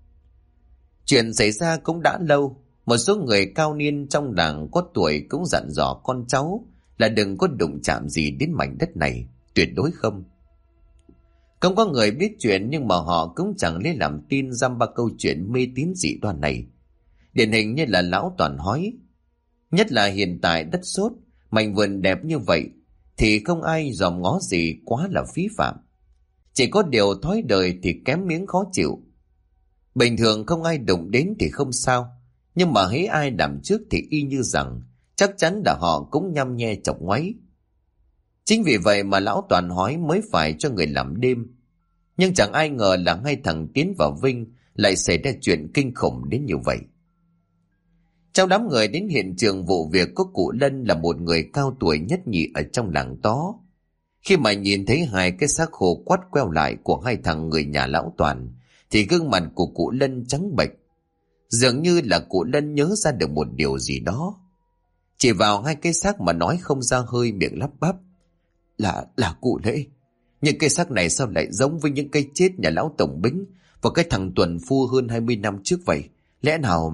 Chuyện xảy ra cũng đã lâu, một số người cao niên trong làng có tuổi cũng dặn dò con cháu là đừng có đụng chạm gì đến mảnh đất này, tuyệt đối không. Không có người biết chuyện nhưng mà họ cũng chẳng lấy làm tin dăm ba câu chuyện mê tín dị đoan này. Điển hình như là lão Toàn hói. Nhất là hiện tại đất sốt, mảnh vườn đẹp như vậy thì không ai dòm ngó gì quá là phí phạm. Chỉ có điều thói đời thì kém miếng khó chịu. Bình thường không ai đụng đến thì không sao, nhưng mà hễ ai làm trước thì y như rằng chắc chắn là họ cũng nhăm nhe chọc ngoáy. Chính vì vậy mà lão Toàn hói mới phải cho người làm đêm. Nhưng chẳng ai ngờ là ngay thằng Tiến và Vinh lại xảy ra chuyện kinh khủng đến như vậy. Trong đám người đến hiện trường vụ việc có cụ Lân là một người cao tuổi nhất nhì ở trong làng Tó. Khi mà nhìn thấy hai cái xác khô quắt queo lại của hai thằng người nhà lão Toàn thì gương mặt của cụ Lân trắng bệch. Dường như là cụ Lân nhớ ra được một điều gì đó. Chỉ vào hai cái xác mà nói không ra hơi, miệng lắp bắp. Là cụ Lễ. Những cái xác này sao lại giống với những cái chết nhà lão Tổng Bính và cái thằng Tuần Phu hơn 20 năm trước vậy? Lẽ nào...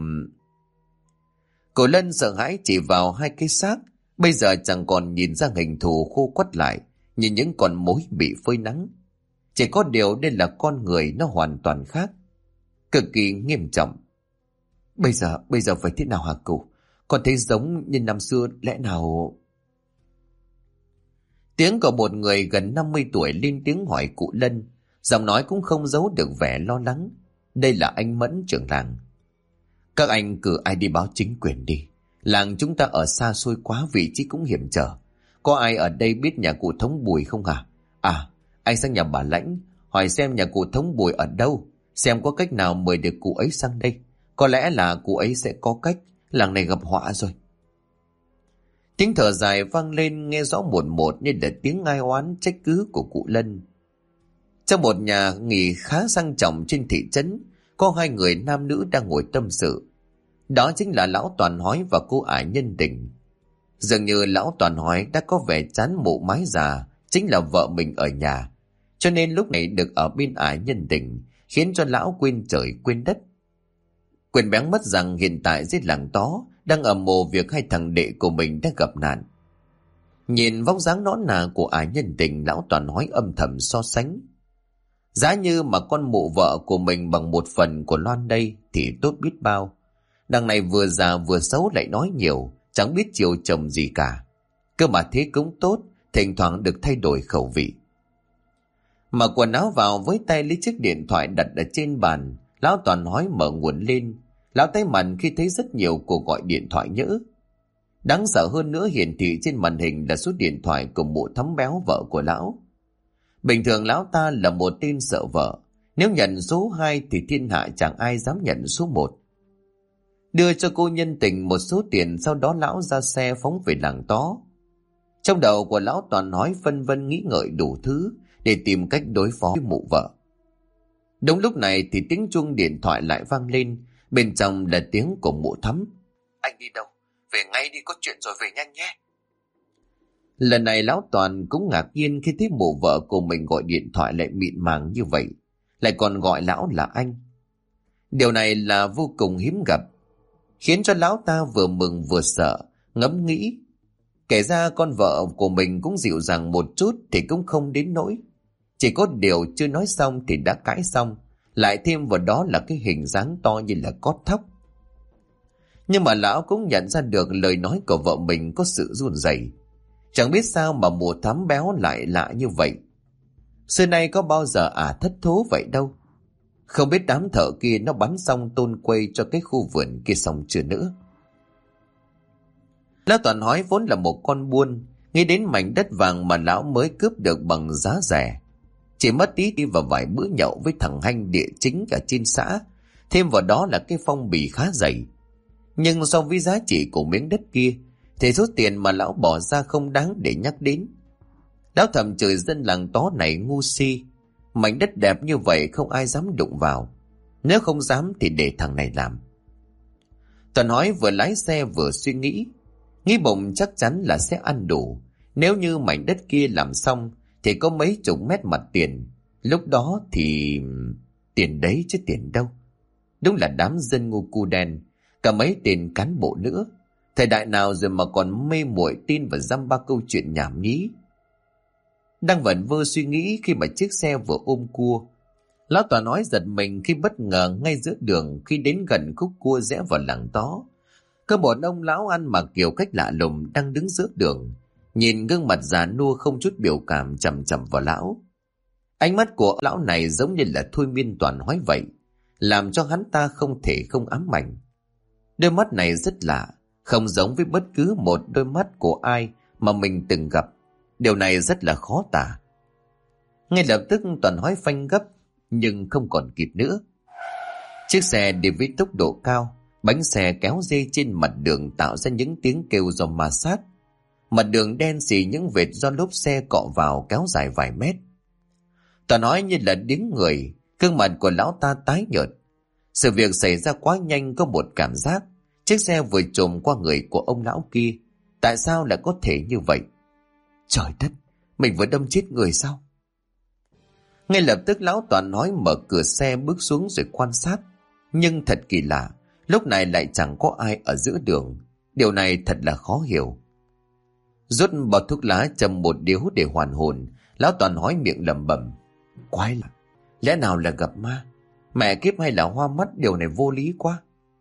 Cụ Lân sợ hãi chỉ vào hai cái xác, bây giờ chẳng còn nhìn ra hình thù khô quắt lại như những con mối bị phơi nắng. Chỉ có điều đây là con người, nó hoàn toàn khác, cực kỳ nghiêm trọng. Bây giờ phải thế nào hả cụ? Con thấy giống như năm xưa, lẽ nào... Tiếng của một người gần 50 tuổi lên tiếng hỏi cụ Lân, giọng nói cũng không giấu được vẻ lo lắng. Đây là anh Mẫn, trưởng làng. Các anh cử ai đi báo chính quyền đi. Làng chúng ta ở xa xôi quá, vị trí cũng hiểm trở. Có ai ở đây biết nhà cụ Thống Bùi không hả? À, anh sang nhà bà Lãnh hỏi xem nhà cụ Thống Bùi ở đâu, xem có cách nào mời được cụ ấy sang đây. Có lẽ là cụ ấy sẽ có cách, làng này gặp họa rồi. Tiếng thở dài vang lên nghe rõ một như là tiếng ai oán trách cứ của cụ Lân. Trong một nhà nghỉ khá sang trọng trên thị trấn, có hai người nam nữ đang ngồi tâm sự. Đó chính là lão Toàn hói và cô ả Nhân Tình. Dường như lão Toàn hói đã có vẻ chán mụ mái già, chính là vợ mình ở nhà, cho nên lúc này được ở bên ả Nhân Tình khiến cho lão quên trời quên đất. Quên bén mất rằng hiện tại dưới làng Tó đang ầm ồ việc hai thằng đệ của mình đã gặp nạn. Nhìn vóc dáng nõn nà của ả Nhân Tình, lão Toàn hói âm thầm so sánh. Giá như mà con mụ vợ của mình bằng một phần của Loan đây thì tốt biết bao. Đằng này vừa già vừa xấu lại nói nhiều, chẳng biết chiều chồng gì cả. Cơ mà thế cũng tốt, thỉnh thoảng được thay đổi khẩu vị. Mặc quần áo vào với tay lấy chiếc điện thoại đặt ở trên bàn, lão Toàn hói mở nguồn lên. Lão tái mặt khi thấy rất nhiều cuộc gọi điện thoại nhỡ. Đáng sợ hơn nữa, hiển thị trên màn hình là số điện thoại của mụ Thắm Béo, vợ của lão. Bình thường lão ta là một tên sợ vợ, nếu nhận số 2 thì thiên hạ chẳng ai dám nhận số 1. Đưa cho cô Nhân Tình một số tiền, sau đó lão ra xe phóng về làng Tó. Trong đầu của lão Toàn nói phân vân nghĩ ngợi đủ thứ để tìm cách đối phó với mụ vợ. Đúng lúc này thì tiếng chuông điện thoại lại vang lên, bên trong là tiếng của mụ Thắm. Anh đi đâu? Về ngay đi, có chuyện rồi, về nhanh nhé. Lần này lão Toàn cũng ngạc nhiên khi thấy mụ vợ của mình gọi điện thoại lại mịn màng như vậy, lại còn gọi lão là anh. Điều này là vô cùng hiếm gặp, khiến cho lão ta vừa mừng vừa sợ, ngẫm nghĩ. Kể ra con vợ của mình cũng dịu dàng một chút thì cũng không đến nỗi. Chỉ có điều chưa nói xong thì đã cãi xong, lại thêm vào đó là cái hình dáng to như là cót thóc. Nhưng mà lão cũng nhận ra được lời nói của vợ mình có sự run rẩy. Chẳng biết sao mà mụ Thắm béo lại lạ như vậy. Xưa nay có bao giờ thất thố vậy đâu. Không biết đám thợ kia nó bắn xong tôn quây cho cái khu vườn kia xong chưa nữa. Lão Toàn nói vốn là một con buôn, nghĩ đến mảnh đất vàng mà lão mới cướp được bằng giá rẻ. Chỉ mất tí đi vào vài bữa nhậu với thằng Hanh địa chính ở trên xã, thêm vào đó là cái phong bì khá dày. Nhưng so với giá trị của miếng đất kia thì số tiền mà lão bỏ ra không đáng để nhắc đến. Lão thầm chửi dân làng tó này ngu si. Mảnh đất đẹp như vậy không ai dám đụng vào. Nếu không dám thì để thằng này làm. Toàn nói vừa lái xe vừa suy nghĩ. Nghĩ bụng chắc chắn là sẽ ăn đủ. Nếu như mảnh đất kia làm xong thì có mấy chục mét mặt tiền. Lúc đó thì... tiền đấy chứ tiền đâu. Đúng là đám dân ngu cu đen. Cả mấy tên cán bộ nữa. Thời đại nào rồi mà còn mê muội tin và dăm ba câu chuyện nhảm nhí. Đang vẩn vơ suy nghĩ khi mà chiếc xe vừa ôm cua. Lão Toàn nói giật mình khi bất ngờ ngay giữa đường khi đến gần khúc cua rẽ vào làng tó. Có một ông lão ăn mặc kiểu cách lạ lùng đang đứng giữa đường. Nhìn gương mặt già nua không chút biểu cảm chằm chằm vào lão. Ánh mắt của lão này giống như là thôi miên Toàn nói vậy, làm cho hắn ta không thể không ám ảnh. Đôi mắt này rất lạ, không giống với bất cứ một đôi mắt của ai mà mình từng gặp. Điều này rất là khó tả. Ngay lập tức Toàn nói phanh gấp, nhưng không còn kịp nữa. Chiếc xe đi với tốc độ cao, bánh xe kéo dê trên mặt đường tạo ra những tiếng kêu do ma sát. Mặt đường đen xì những vệt do lốp xe cọ vào kéo dài vài mét. Toàn nói như là điếng người, gương mặt của lão ta tái nhợt. Sự việc xảy ra quá nhanh, có một cảm giác chiếc xe vừa trồm qua người của ông lão kia. Tại sao lại có thể như vậy? Trời đất, mình vừa đâm chết người sao? Ngay lập tức lão Toàn nói mở cửa xe bước xuống rồi quan sát. Nhưng thật kỳ lạ, lúc này lại chẳng có ai ở giữa đường. Điều này thật là khó hiểu. Rút bọt thuốc lá châm một điếu để hoàn hồn, lão Toàn nói miệng lẩm bẩm. Quái lạ, lẽ nào là gặp ma? Mẹ kiếp hay là hoa mắt, điều này vô lý quá.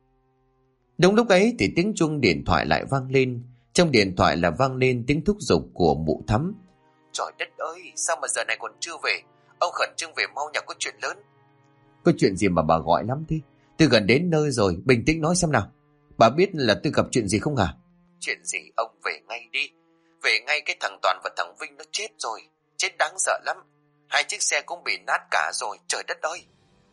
Đúng lúc ấy thì tiếng chuông điện thoại lại vang lên. Trong điện thoại là vang lên tiếng thúc giục của mụ Thắm. Trời đất ơi, sao mà giờ này còn chưa về? Ông khẩn trương về mau, nhà có chuyện lớn. Có chuyện gì mà bà gọi lắm thế? Tôi gần đến nơi rồi, bình tĩnh nói xem nào. Bà biết là tôi gặp chuyện gì không hả? Chuyện gì? Ông về ngay đi. Về ngay, cái thằng Toàn và thằng Vinh nó chết rồi. Chết đáng sợ lắm. 2 chiếc xe cũng bị nát cả rồi, trời đất ơi.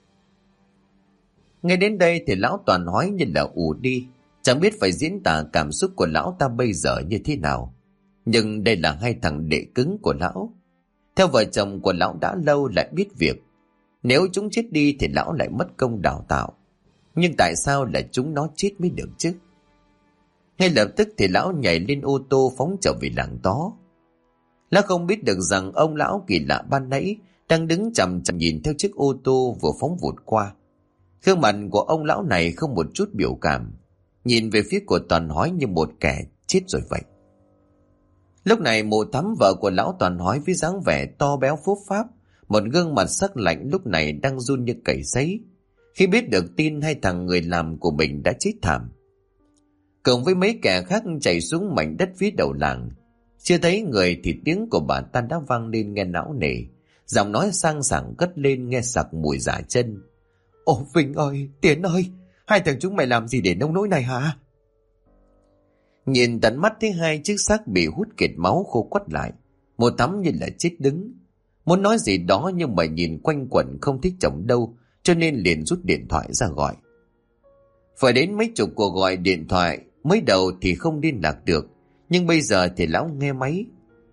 Ngay đến đây thì lão Toàn nói như là ù đi. Chẳng biết phải diễn tả cảm xúc của lão ta bây giờ như thế nào. Nhưng đây là 2 thằng đệ cứng của lão. Theo vợ chồng của lão đã lâu lại biết việc. Nếu chúng chết đi thì lão lại mất công đào tạo. Nhưng tại sao là chúng nó chết mới được chứ? Ngay lập tức thì lão nhảy lên ô tô phóng trở về làng tó. Lão không biết được rằng ông lão kỳ lạ ban nãy đang đứng chằm chằm nhìn theo chiếc ô tô vừa phóng vụt qua. Gương mặt của ông lão này không một chút biểu cảm, nhìn về phía của Toàn Hói như một kẻ chết rồi vậy. Lúc này mụ Thắm vợ của lão Toàn Hói với dáng vẻ to béo phốp pháp, một gương mặt sắc lạnh lúc này đang run như cầy sấy khi biết được tin 2 thằng người làm của mình đã chết thảm. Cùng với mấy kẻ khác chạy xuống mảnh đất phía đầu làng. Chưa thấy người thì tiếng của bà ta đã vang lên nghe não nề, giọng nói sang sảng cất lên nghe sặc mùi giả chân. Ồ Vinh ơi, Tiến ơi, 2 thằng chúng mày làm gì để nông nỗi này hả? Nhìn tận mắt thấy 2 chiếc xác bị hút kiệt máu khô quắt lại, một Thắm như là chết đứng. Muốn nói gì đó nhưng mà nhìn quanh quẩn không thích chồng đâu, cho nên liền rút điện thoại ra gọi. Phải đến mấy chục cuộc gọi điện thoại, mới đầu thì không liên lạc được, nhưng bây giờ thì lão nghe máy,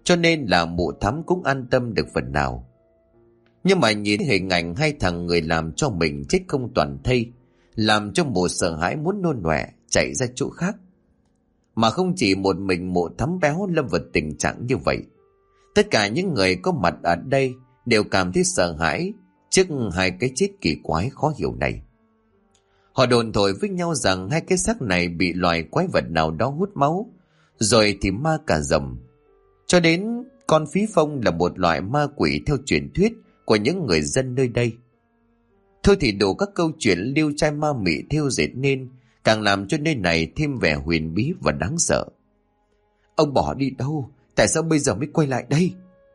cho nên là mụ thắm cũng an tâm được phần nào. Nhưng mà nhìn hình ảnh hai thằng người làm cho mình chết không toàn thây, làm cho mụ sợ hãi muốn nôn nọe chạy ra chỗ khác. Mà không chỉ một mình mụ thắm béo lâm vào tình trạng như vậy, tất cả những người có mặt ở đây đều cảm thấy sợ hãi trước hai cái chết kỳ quái khó hiểu này. Họ đồn thổi với nhau rằng hai cái xác này bị loài quái vật nào đó hút máu, rồi thì ma cà rồng. Cho đến con phí phong là một loại ma quỷ theo truyền thuyết của những người dân nơi đây. Thôi thì đủ các câu chuyện liêu trai ma mị thêu dệt nên, càng làm cho nơi này thêm vẻ huyền bí và đáng sợ. Ông bỏ đi đâu? Tại sao bây giờ mới quay lại đây?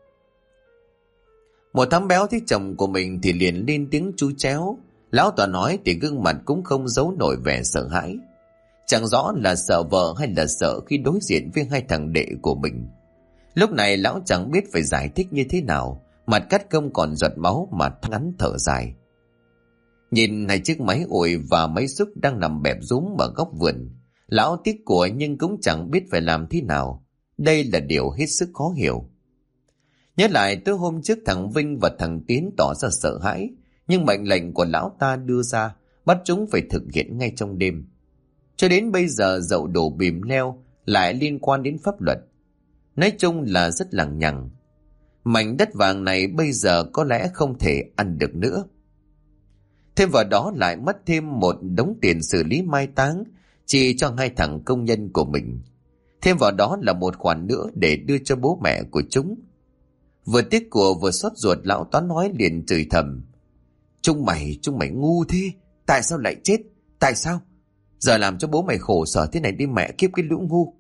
Một thám béo thấy chồng của mình thì liền lên tiếng chú chéo. Lão Toàn nói thì gương mặt cũng không giấu nổi vẻ sợ hãi. Chẳng rõ là sợ vợ hay là sợ khi đối diện với hai thằng đệ của mình. Lúc này lão chẳng biết phải giải thích như thế nào, mặt cắt không còn giọt máu mà ngắn thở dài. Nhìn hai chiếc máy ủi và máy xúc đang nằm bẹp rúm ở góc vườn, lão tiếc của nhưng cũng chẳng biết phải làm thế nào. Đây là điều hết sức khó hiểu. Nhớ lại tới hôm trước thằng Vinh và thằng Tiến tỏ ra sợ hãi, nhưng mệnh lệnh của lão ta đưa ra bắt chúng phải thực hiện ngay trong đêm. Cho đến bây giờ dậu đổ bìm leo lại liên quan đến pháp luật. Nói chung là rất lằng nhằng. Mảnh đất vàng này bây giờ có lẽ không thể ăn được nữa. Thêm vào đó lại mất thêm một đống tiền xử lý mai táng chỉ cho hai thằng công nhân của mình. Thêm vào đó là một khoản nữa để đưa cho bố mẹ của chúng. Vừa tiếc của vừa xót ruột, lão Toán nói liền chửi thầm. Chúng mày ngu thế. Tại sao lại chết? Tại sao? Giờ làm cho bố mày khổ sở thế này đi mẹ kiếp cái lũ ngu.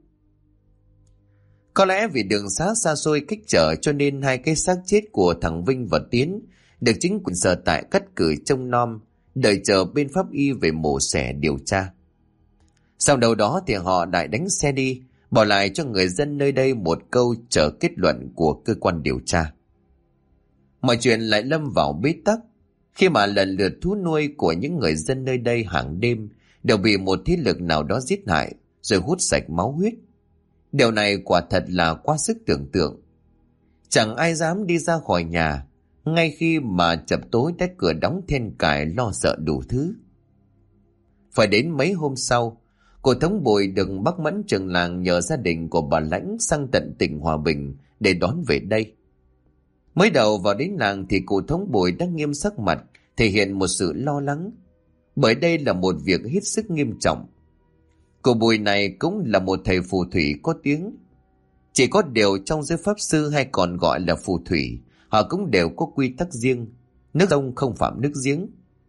Có lẽ vì đường xá xa xôi cách trở cho nên hai cái xác chết của thằng Vinh và Tiến được chính quyền sở tại cắt cử trông nom, đợi chờ bên pháp y về mổ xẻ điều tra. Sau đầu đó thì họ lại đánh xe đi, bỏ lại cho người dân nơi đây một câu chờ kết luận của cơ quan điều tra. Mọi chuyện lại lâm vào bế tắc khi mà lần lượt thú nuôi của những người dân nơi đây hàng đêm đều bị một thế lực nào đó giết hại rồi hút sạch máu huyết. Điều này quả thật là quá sức tưởng tượng. Chẳng ai dám đi ra khỏi nhà ngay khi mà chập tối đét cửa đóng then cài lo sợ đủ thứ. Phải đến mấy hôm sau, cô Thống Bùi được bác Mẫn trường làng nhờ gia đình của bà Lãnh sang tận tỉnh Hòa Bình để đón về đây. Mới đầu vào đến làng thì cụ Thống Bùi đã nghiêm sắc mặt, thể hiện một sự lo lắng, bởi đây là một việc hết sức nghiêm trọng. Cụ Bùi này cũng là một thầy phù thủy có tiếng. Chỉ có điều trong giới pháp sư hay còn gọi là phù thủy, họ cũng đều có quy tắc riêng, nước sông không phạm nước giếng.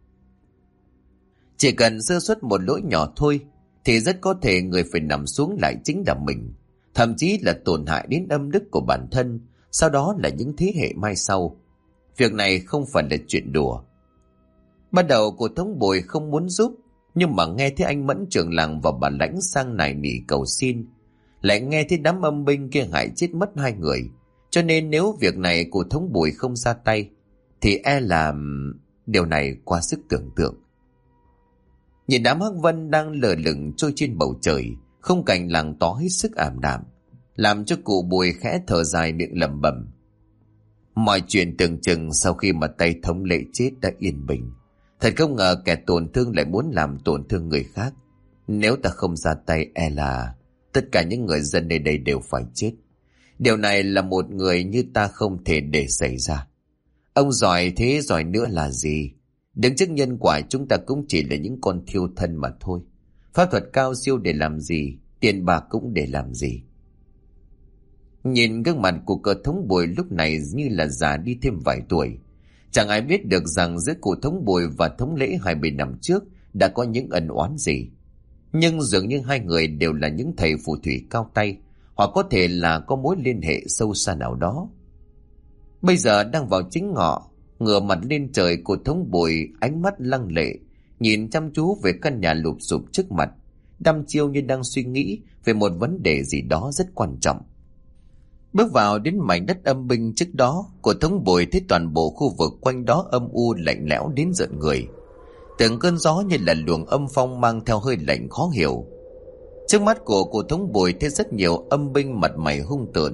Chỉ cần sơ suất một lỗi nhỏ thôi thì rất có thể người phải nằm xuống lại chính là mình, thậm chí là tổn hại đến âm đức của bản thân, sau đó là những thế hệ mai sau. Việc này không phải là chuyện đùa. Ban đầu cô Thống Bùi không muốn giúp, nhưng mà nghe thấy anh Mẫn trưởng làng và bà Lãnh sang nài nỉ cầu xin, lại nghe thấy đám âm binh kia hại chết mất 2 người, cho nên nếu việc này cô Thống Bùi không ra tay thì e là điều này quá sức tưởng tượng. Nhìn đám hắc vân đang lờ lửng trôi trên bầu trời, khung cảnh làng tó hết sức ảm đạm, làm cho cụ Bùi khẽ thở dài miệng lẩm bẩm. Mọi chuyện tưởng chừng sau khi mà tay thống lệ chết đã yên bình. Thật không ngờ kẻ tổn thương lại muốn làm tổn thương người khác. Nếu ta không ra tay e là tất cả những người dân nơi đây đều phải chết. Điều này là một người như ta không thể để xảy ra. Ông giỏi thế giỏi nữa là gì? Đứng trước nhân quả chúng ta cũng chỉ là những con thiêu thân mà thôi. Pháp thuật cao siêu để làm gì? Tiền bạc cũng để làm gì? Nhìn gương mặt của cờ Thống Bùi lúc này như là già đi thêm vài tuổi. Chẳng ai biết được rằng giữa cụ Thống Bùi và Thống Lễ 20 năm trước đã có những ân oán gì. Nhưng dường như hai người đều là những thầy phù thủy cao tay, hoặc có thể là có mối liên hệ sâu xa nào đó. Bây giờ đang vào chính ngọ, ngửa mặt lên trời, cụ Thống Bùi ánh mắt lăng lệ, nhìn chăm chú về căn nhà lụp xụp trước mặt, đăm chiêu như đang suy nghĩ về một vấn đề gì đó rất quan trọng. Bước vào đến mảnh đất âm binh trước đó, cụ Thống Bùi thấy toàn bộ khu vực quanh đó âm u lạnh lẽo đến rợn người. Từng cơn gió như là luồng âm phong mang theo hơi lạnh khó hiểu. Trước mắt của cụ Thống Bùi thấy rất nhiều âm binh mặt mày hung tợn,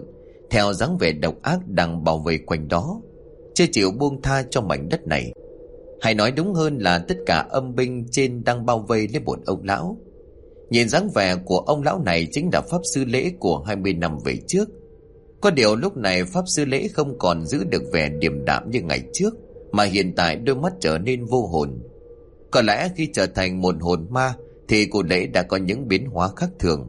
theo dáng vẻ độc ác đang bảo vệ quanh đó, chưa chịu buông tha cho mảnh đất này. Hay nói đúng hơn là tất cả âm binh trên đang bao vây lấy một ông lão. Nhìn dáng vẻ của ông lão này chính là pháp sư Lễ của 20 năm về trước. Có điều lúc này pháp sư Lễ không còn giữ được vẻ điềm đạm như ngày trước, mà hiện tại đôi mắt trở nên vô hồn. Có lẽ khi trở thành một hồn ma thì cụ Lễ đã có những biến hóa khác thường.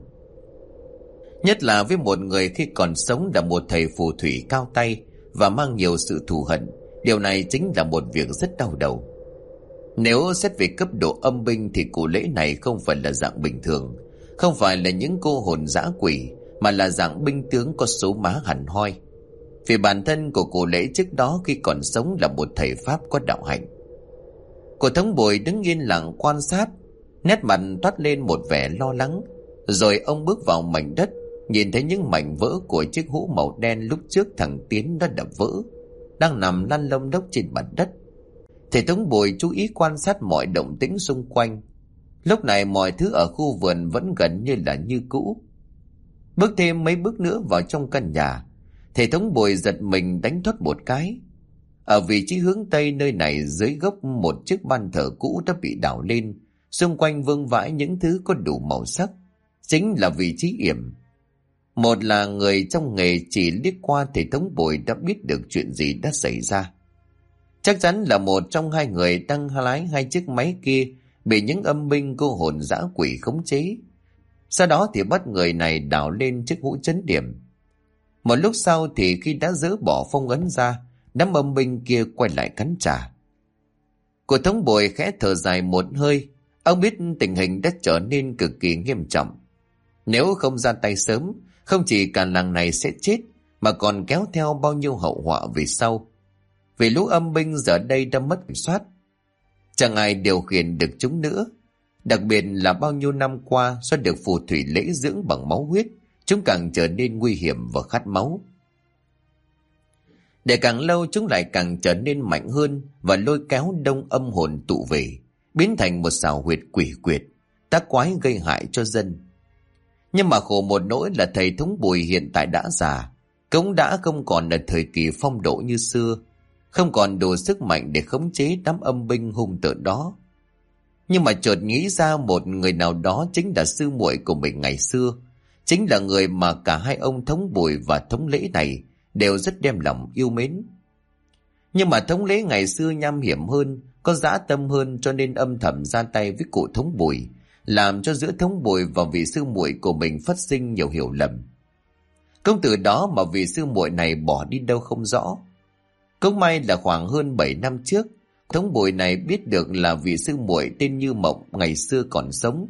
Nhất là với một người khi còn sống là một thầy phù thủy cao tay và mang nhiều sự thù hận, điều này chính là một việc rất đau đầu. Nếu xét về cấp độ âm binh thì cụ Lễ này không phải là dạng bình thường, không phải là những cô hồn dã quỷ, mà là dạng binh tướng có số má hẳn hoi. Vì bản thân của cụ Lễ trước đó khi còn sống là một thầy pháp có đạo hạnh. Cô Thống Bồi đứng yên lặng quan sát, nét mặt toát lên một vẻ lo lắng. Rồi ông bước vào mảnh đất, nhìn thấy những mảnh vỡ của chiếc hũ màu đen lúc trước thằng Tiến đã đập vỡ, đang nằm lăn lông lốc trên mặt đất. Thầy Thống Bồi chú ý quan sát mọi động tĩnh xung quanh. Lúc này mọi thứ ở khu vườn vẫn gần như là như cũ. Bước thêm mấy bước nữa vào trong căn nhà, thầy Thống Bồi giật mình đánh thoát một cái. Ở vị trí hướng tây nơi này, dưới gốc một chiếc ban thờ cũ đã bị đào lên, xung quanh vương vãi những thứ có đủ màu sắc, chính là vị trí yểm. Một là người trong nghề chỉ liếc qua thầy Thống Bồi đã biết được chuyện gì đã xảy ra. Chắc chắn là một trong hai người đang lái hai chiếc máy kia bị những âm binh cô hồn dã quỷ khống chế. Sau đó thì bắt người này đào lên chiếc hũ chấn điểm. Một lúc sau thì khi đã dỡ bỏ phong ấn ra, đám âm binh kia quay lại cắn trả. Cô Thống Bồi khẽ thở dài một hơi. Ông biết tình hình đã trở nên cực kỳ nghiêm trọng. Nếu không ra tay sớm, không chỉ cả làng này sẽ chết, mà còn kéo theo bao nhiêu hậu họa về sau. Vì lũ âm binh giờ đây đã mất kiểm soát, chẳng ai điều khiển được chúng nữa. Đặc biệt là bao nhiêu năm qua, do được phù thủy Lễ dưỡng bằng máu huyết, chúng càng trở nên nguy hiểm và khát máu. Để càng lâu chúng lại càng trở nên mạnh hơn và lôi kéo đông âm hồn tụ về, biến thành một xào huyệt quỷ quyệt, tác quái gây hại cho dân. Nhưng mà khổ một nỗi là thầy Thống Bùi hiện tại đã già, cũng đã không còn ở thời kỳ phong độ như xưa, không còn đủ sức mạnh để khống chế đám âm binh hung tợn đó. Nhưng mà chợt nghĩ ra một người nào đó chính là sư muội của mình ngày xưa, chính là người mà cả hai ông Thống Bùi và Thống Lễ này đều rất đem lòng yêu mến. Nhưng mà Thống Lễ ngày xưa nham hiểm hơn, có dã tâm hơn, cho nên âm thầm ra tay với cụ Thống Bùi, làm cho giữa Thống Bùi và vị sư muội của mình phát sinh nhiều hiểu lầm. Cũng từ đó mà vị sư muội này bỏ đi đâu không rõ. Cũng may là khoảng hơn 7 năm trước, Thống Bùi này biết được là vị sư muội tên Như Mộng ngày xưa còn sống.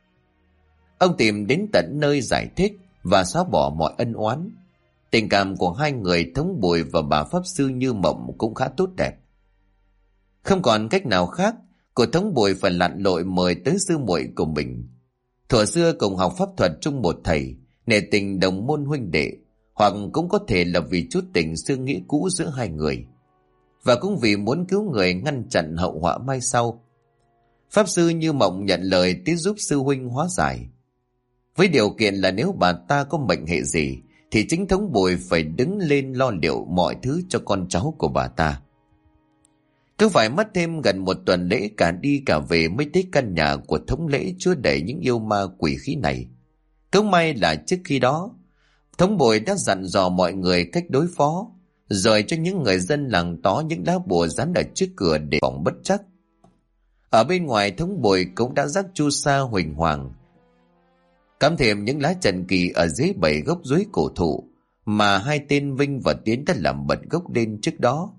Ông tìm đến tận nơi giải thích và xóa bỏ mọi ân oán. Tình cảm của hai người Thống Bùi và bà pháp sư Như Mộng cũng khá tốt đẹp. Không còn cách nào khác, cô Thống Bùi phải lặn lội mời tới sư muội của mình. Thuở xưa cùng học pháp thuật chung một thầy, nể tình đồng môn huynh đệ, hoặc cũng có thể là vì chút tình xưa nghĩa cũ giữa hai người, và cũng vì muốn cứu người ngăn chặn hậu họa mai sau. Pháp sư Như Mộng nhận lời tiến giúp sư huynh hóa giải, với điều kiện là nếu bà ta có mệnh hệ gì thì chính Thống Bùi phải đứng lên lo liệu mọi thứ cho con cháu của bà ta. Cứ phải mất thêm gần một tuần lễ cả đi cả về mới tới căn nhà của Thống Lễ chứa đầy những yêu ma quỷ khí này. Cũng may là trước khi đó, Thống Bùi đã dặn dò mọi người cách đối phó, rồi cho những người dân làng tó những lá bùa dán ở trước cửa để phòng bất trắc. Ở bên ngoài, Thống Bùi cũng đã rắc chu sa huỳnh hoàng, cắm thêm những lá trần kỳ ở dưới 7 gốc dưới cổ thụ mà hai tên Vinh và Tiến đã làm bật gốc lên trước đó,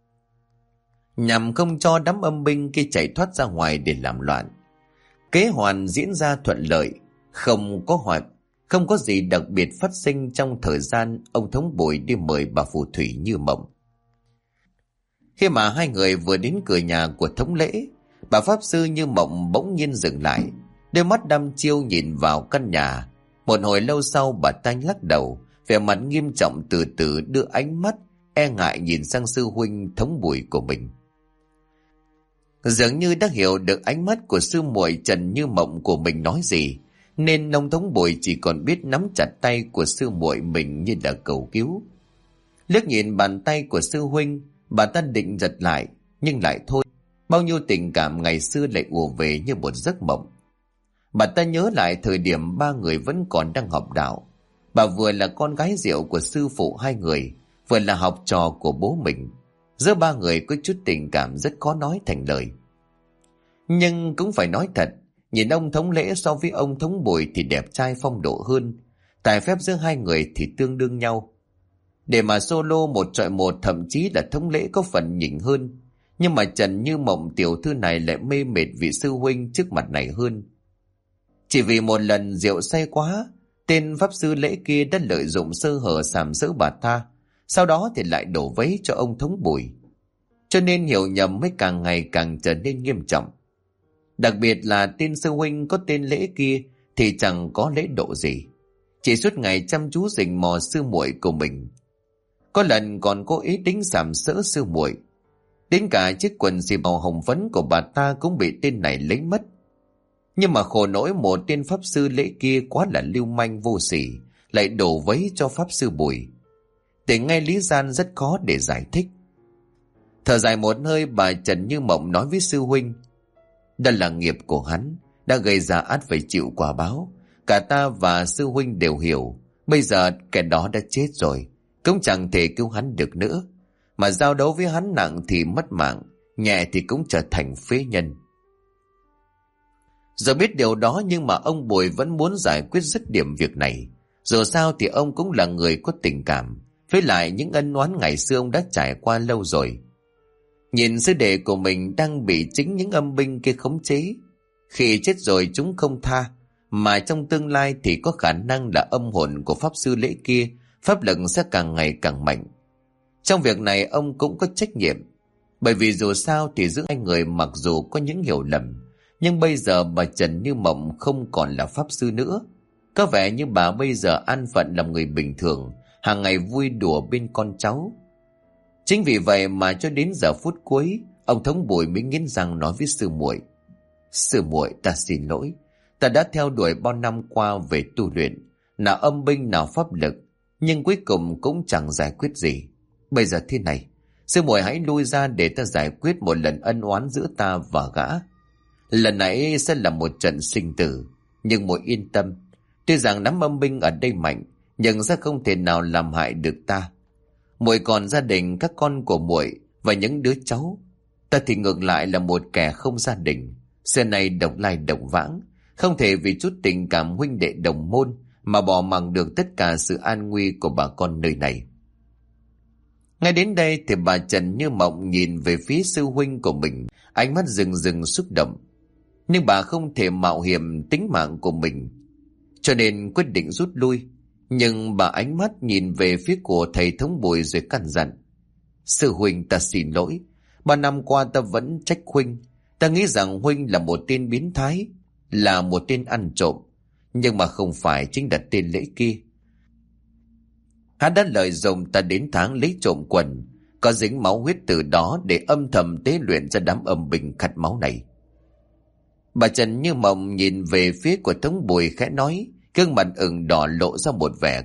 nhằm không cho đám âm binh kia chạy thoát ra ngoài để làm loạn. Kế hoạch diễn ra thuận lợi, không có gì đặc biệt phát sinh trong thời gian ông Thống Bùi đi mời bà phù thủy Như Mộng. Khi mà hai người vừa đến cửa nhà của Thống Lễ, bà pháp sư Như Mộng bỗng nhiên dừng lại, đôi mắt đăm chiêu nhìn vào căn nhà. Một hồi lâu sau, bà ta lắc đầu, vẻ mặt nghiêm trọng, từ từ đưa ánh mắt e ngại nhìn sang sư huynh Thống Bùi của mình. Dường như đã hiểu được ánh mắt của sư muội Trần Như Mộng của mình nói gì, nên ông Thống Bồi chỉ còn biết nắm chặt tay của sư muội mình như là cầu cứu. Liếc nhìn bàn tay của sư huynh, bà ta định giật lại, nhưng lại thôi. Bao nhiêu tình cảm ngày xưa lại ùa về như một giấc mộng. Bà ta nhớ lại thời điểm ba người vẫn còn đang học đạo. Bà vừa là con gái rượu của sư phụ hai người, vừa là học trò của bố mình. Giữa ba người có chút tình cảm rất khó nói thành lời. Nhưng cũng phải nói thật, nhìn ông Thống Lễ so với ông Thống Bồi thì đẹp trai phong độ hơn. Tài phép giữa hai người thì tương đương nhau. Để mà solo một chọi một, thậm chí là Thống Lễ có phần nhỉnh hơn. Nhưng mà Trần Như Mộng tiểu thư này lại mê mệt vị sư huynh trước mặt này hơn. Chỉ vì một lần rượu say quá, tên pháp sư Lễ kia đã lợi dụng sơ hở sàm sỡ bà ta, sau đó thì lại đổ vấy cho ông Thống Bùi. Cho nên hiểu nhầm mới càng ngày càng trở nên nghiêm trọng. Đặc biệt là tên sư huynh có tên Lễ kia thì chẳng có lễ độ gì, chỉ suốt ngày chăm chú rình mò sư muội của mình. Có lần còn cố ý tính sàm sỡ sư muội, đến cả chiếc quần xì màu hồng phấn của bà ta cũng bị tên này lấy mất. Nhưng mà khổ nỗi một tên pháp sư Lễ kia quá là lưu manh vô sỉ, lại đổ vấy cho pháp sư Bùi. Để ngay lý gian rất khó để giải thích. Thở dài một hơi, bà Trần Như Mộng nói với sư huynh: "Đó là nghiệp của hắn, đã gây ra ắt phải chịu quả báo. Cả ta và sư huynh đều hiểu, bây giờ kẻ đó đã chết rồi, cũng chẳng thể cứu hắn được nữa. Mà giao đấu với hắn nặng thì mất mạng, nhẹ thì cũng trở thành phế nhân." Giờ biết điều đó nhưng mà ông Bùi vẫn muốn giải quyết dứt điểm việc này. Dù sao thì ông cũng là người có tình cảm, với lại những ân oán ngày xưa ông đã trải qua lâu rồi. Nhìn sư đệ của mình đang bị chính những âm binh kia khống chế. Khi chết rồi chúng không tha, mà trong tương lai thì có khả năng là âm hồn của pháp sư Lễ kia, pháp lực sẽ càng ngày càng mạnh. Trong việc này ông cũng có trách nhiệm, bởi vì dù sao thì giữa hai người mặc dù có những hiểu lầm, nhưng bây giờ bà Trần Như Mộng không còn là pháp sư nữa. Có vẻ như bà bây giờ an phận làm người bình thường, hàng ngày vui đùa bên con cháu. Chính vì vậy mà cho đến giờ phút cuối, ông Thống Bùi mới nghiến răng nói với sư muội: "Sư muội, ta xin lỗi. Ta đã theo đuổi bao năm qua về tu luyện, nào âm binh nào pháp lực, nhưng cuối cùng cũng chẳng giải quyết gì. Bây giờ thế này, sư muội hãy lui ra để ta giải quyết một lần ân oán giữa ta và gã. Lần này sẽ là một trận sinh tử, nhưng muội yên tâm, tuy rằng đám âm binh ở đây mạnh, nhưng sẽ không thể nào làm hại được ta. Muội còn gia đình, các con của muội và những đứa cháu. Ta thì ngược lại là một kẻ không gia đình, xưa nay độc lai độc vãng, không thể vì chút tình cảm huynh đệ đồng môn mà bỏ mặc được tất cả sự an nguy của bà con nơi này." Ngay đến đây thì bà Trần Như Mộng nhìn về phía sư huynh của mình, ánh mắt rừng rừng xúc động. Nhưng bà không thể mạo hiểm tính mạng của mình, cho nên quyết định rút lui. Nhưng bà ánh mắt nhìn về phía của thầy Thống Bùi rồi căn dặn: "Sư huynh, ta xin lỗi. 3 năm qua ta vẫn trách huynh. Ta nghĩ rằng huynh là một tên biến thái, là một tên ăn trộm, nhưng mà không phải chính là tên Lễ kia. Hắn đã lợi dụng ta đến tháng lấy trộm quần, có dính máu huyết từ đó để âm thầm tế luyện ra đám âm binh khát máu này." Bà Trần Như Mộng nhìn về phía của Thống Bùi khẽ nói, gương mặt ửng đỏ lộ ra một vẻ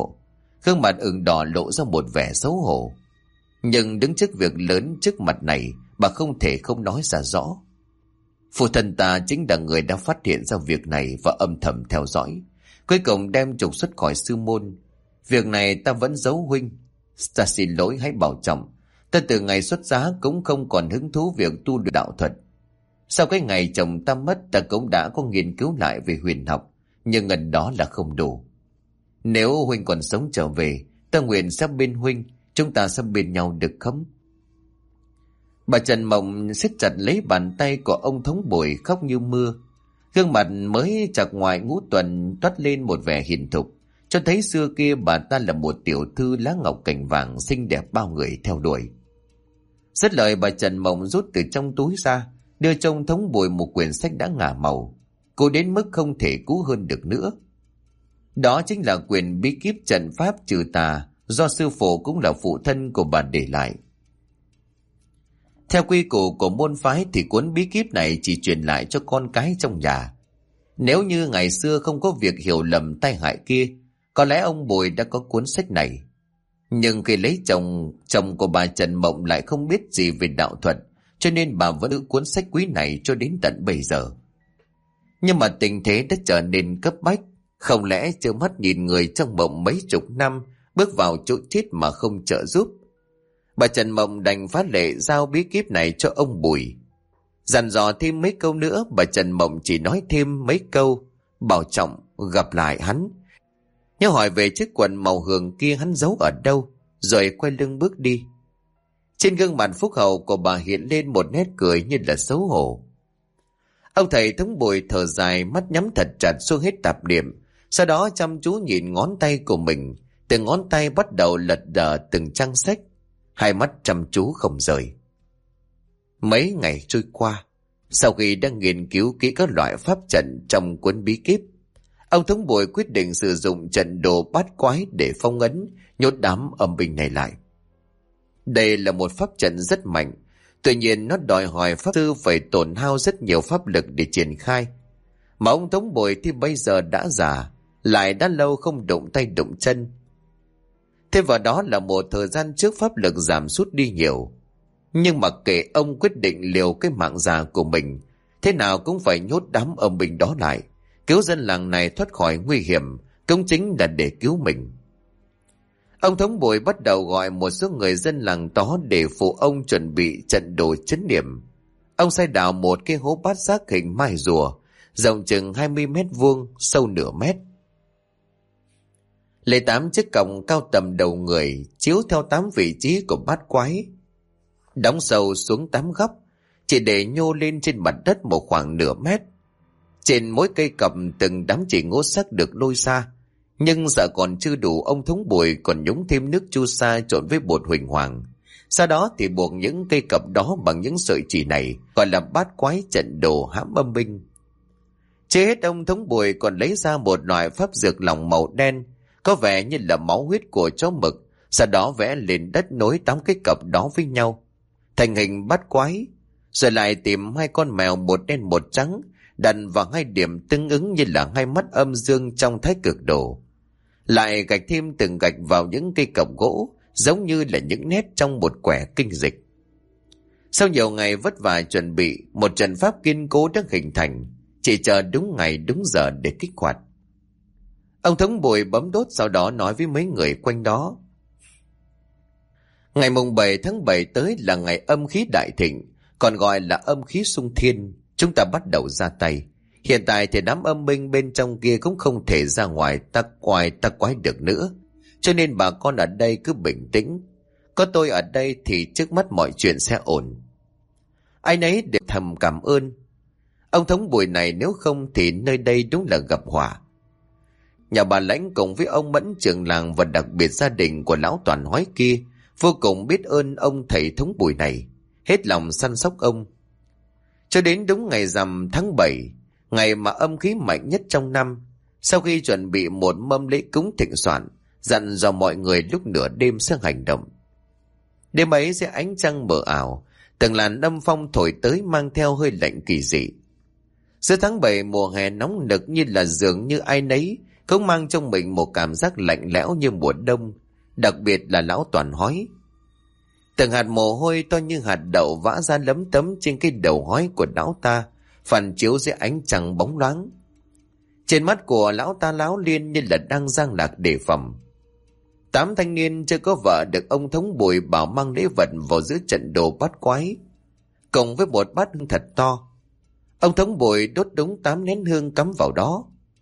xấu hổ. Nhưng đứng trước việc lớn trước mặt này, bà không thể không nói ra rõ: "Phụ thân ta chính là người đã phát hiện ra việc này và âm thầm theo dõi, cuối cùng đem trục xuất khỏi sư môn. Việc này ta vẫn giấu huynh. Ta xin lỗi, hãy bảo trọng. Ta từ ngày xuất giá cũng không còn hứng thú việc tu luyện đạo thuật. Sau cái ngày chồng ta mất, ta cũng đã có nghiên cứu lại về huyền học, nhưng ngần đó là không đủ. Nếu huynh còn sống trở về, ta nguyện sẽ bên huynh, chúng ta sẽ bên nhau được không?" Bà Trần Mộng siết chặt lấy bàn tay của ông Thống Bùi, khóc như mưa. Gương mặt mới chạc ngoài ngũ tuần toát lên một vẻ hiền thục, cho thấy xưa kia bà ta là một tiểu thư lá ngọc cành vàng xinh đẹp bao người theo đuổi. Dứt lời, bà Trần Mộng rút từ trong túi ra, đưa cho ông Thống Bùi một quyển sách đã ngả màu, cô đến mức không thể cứu hơn được nữa. Đó chính là quyển bí kíp trận pháp trừ tà do sư phụ cũng là phụ thân của bà để lại. Theo quy củ của môn phái thì cuốn bí kíp này chỉ truyền lại cho con cái trong nhà. Nếu như ngày xưa không có việc hiểu lầm tai hại kia, có lẽ ông Bùi đã có cuốn sách này. Nhưng khi lấy chồng, chồng của bà Trần Mộng lại không biết gì về đạo thuật, cho nên bà vẫn giữ cuốn sách quý này cho đến tận bây giờ. Nhưng mà tình thế đã trở nên cấp bách, không lẽ trơ mắt nhìn người trong mộng mấy chục năm bước vào chỗ chết mà không trợ giúp. Bà Trần Mộng đành phá lệ giao bí kíp này cho ông Bùi. Dặn dò thêm mấy câu nữa, bà Trần Mộng chỉ nói thêm mấy câu bảo trọng gặp lại hắn, nhớ hỏi về chiếc quần màu hường kia hắn giấu ở đâu, rồi quay lưng bước đi. Trên gương mặt phúc hậu của bà hiện lên một nét cười như là xấu hổ. Ông thầy Thống Bùi thở dài, mắt nhắm thật chặt xuống hết tạp niệm, sau đó chăm chú nhìn ngón tay của mình. Từng ngón tay bắt đầu lật đật từng trang sách, hai mắt chăm chú không rời. Mấy ngày trôi qua, sau khi đã nghiên cứu kỹ các loại pháp trận trong cuốn bí kíp, ông Thống Bùi quyết định sử dụng trận đồ bát quái để phong ấn, nhốt đám âm binh này lại. Đây là một pháp trận rất mạnh, tuy nhiên nó đòi hỏi pháp sư phải tổn hao rất nhiều pháp lực để triển khai. Mà ông Thống Bùi thì bây giờ đã già, lại đã lâu không động tay động chân. Thêm vào đó là một thời gian trước pháp lực giảm sút đi nhiều. Nhưng mà kệ, ông quyết định liều cái mạng già của mình, thế nào cũng phải nhốt đám âm binh đó lại, cứu dân làng này thoát khỏi nguy hiểm, cũng chính là để cứu mình. Ông Thống Bùi bắt đầu gọi một số người dân làng đó để phụ ông chuẩn bị trận đồ trấn niệm. Ông xây đào một cái hố bát giác hình mai rùa, rộng chừng 20 mét vuông, sâu nửa mét. Lấy 8 chiếc còng cao tầm đầu người, chiếu theo 8 vị trí của bát quái, đóng sâu xuống 8 góc, chỉ để nhô lên trên mặt đất một khoảng nửa mét. Trên mỗi cây cầm từng đám chỉ ngũ sắc được lôi ra, nhưng sợ còn chưa đủ, ông Thống Bùi còn nhúng thêm nước chu sa trộn với bột huỳnh hoàng. Sau đó thì buộc những cây cập đó bằng những sợi chỉ này, gọi là bát quái trận đồ hãm âm binh. Chưa hết, ông Thống Bùi còn lấy ra một loại pháp dược lỏng màu đen, có vẻ như là máu huyết của chó mực, sau đó vẽ lên đất nối 8 cái cập đó với nhau thành hình bát quái, rồi lại tìm 2 con mèo một đen một trắng đặt vào 2 điểm tương ứng như là 2 mắt âm dương trong thái cực đồ, lại gạch thêm từng gạch vào những cây cọc gỗ giống như là những nét trong một quẻ kinh dịch. Sau nhiều ngày vất vả chuẩn bị, một trận pháp kiên cố đã hình thành, chỉ chờ đúng ngày đúng giờ để kích hoạt. Ông Thống Bùi bấm đốt, sau đó nói với mấy người quanh đó: ngày mùng 7 tháng 7 tới là ngày âm khí đại thịnh, còn gọi là âm khí xung thiên. Chúng ta bắt đầu ra tay. Hiện tại thì đám âm binh bên trong kia cũng không thể ra ngoài ta quái được nữa, cho nên bà con ở đây cứ bình tĩnh. Có tôi ở đây thì trước mắt mọi chuyện sẽ ổn. Ai nấy đều thầm cảm ơn. Ông Thống Bùi này nếu không thì nơi đây đúng là gặp họa. Nhà bà Lãnh cùng với ông Mẫn trưởng làng và đặc biệt gia đình của lão Toàn Hói kia vô cùng biết ơn ông thầy Thống Bùi này, hết lòng săn sóc ông. Cho đến đúng ngày rằm tháng 7, ngày mà âm khí mạnh nhất trong năm, sau khi chuẩn bị một mâm lễ cúng thịnh soạn, dặn dò mọi người lúc nửa đêm sẽ hành động. Đêm ấy sẽ ánh trăng mờ ảo, từng làn âm phong thổi tới mang theo hơi lạnh kỳ dị. Giữa tháng 7 mùa hè nóng nực, như là dường như ai nấy cũng mang trong mình một cảm giác lạnh lẽo như mùa đông, đặc biệt là lão Toàn Hói. Từng hạt mồ hôi to như hạt đậu vã ra lấm tấm trên cái đầu hói của lão ta, phản chiếu dưới ánh trăng bóng loáng. Trên mắt của lão ta láo liên như là đang giang lạc đề phòng. 8 thanh niên chưa có vợ được ông Thống Bùi bảo mang lễ vật vào giữa trận đồ bát quái, cùng với một bát hương thật to. Ông Thống Bùi đốt đúng 8 nén hương cắm vào đó.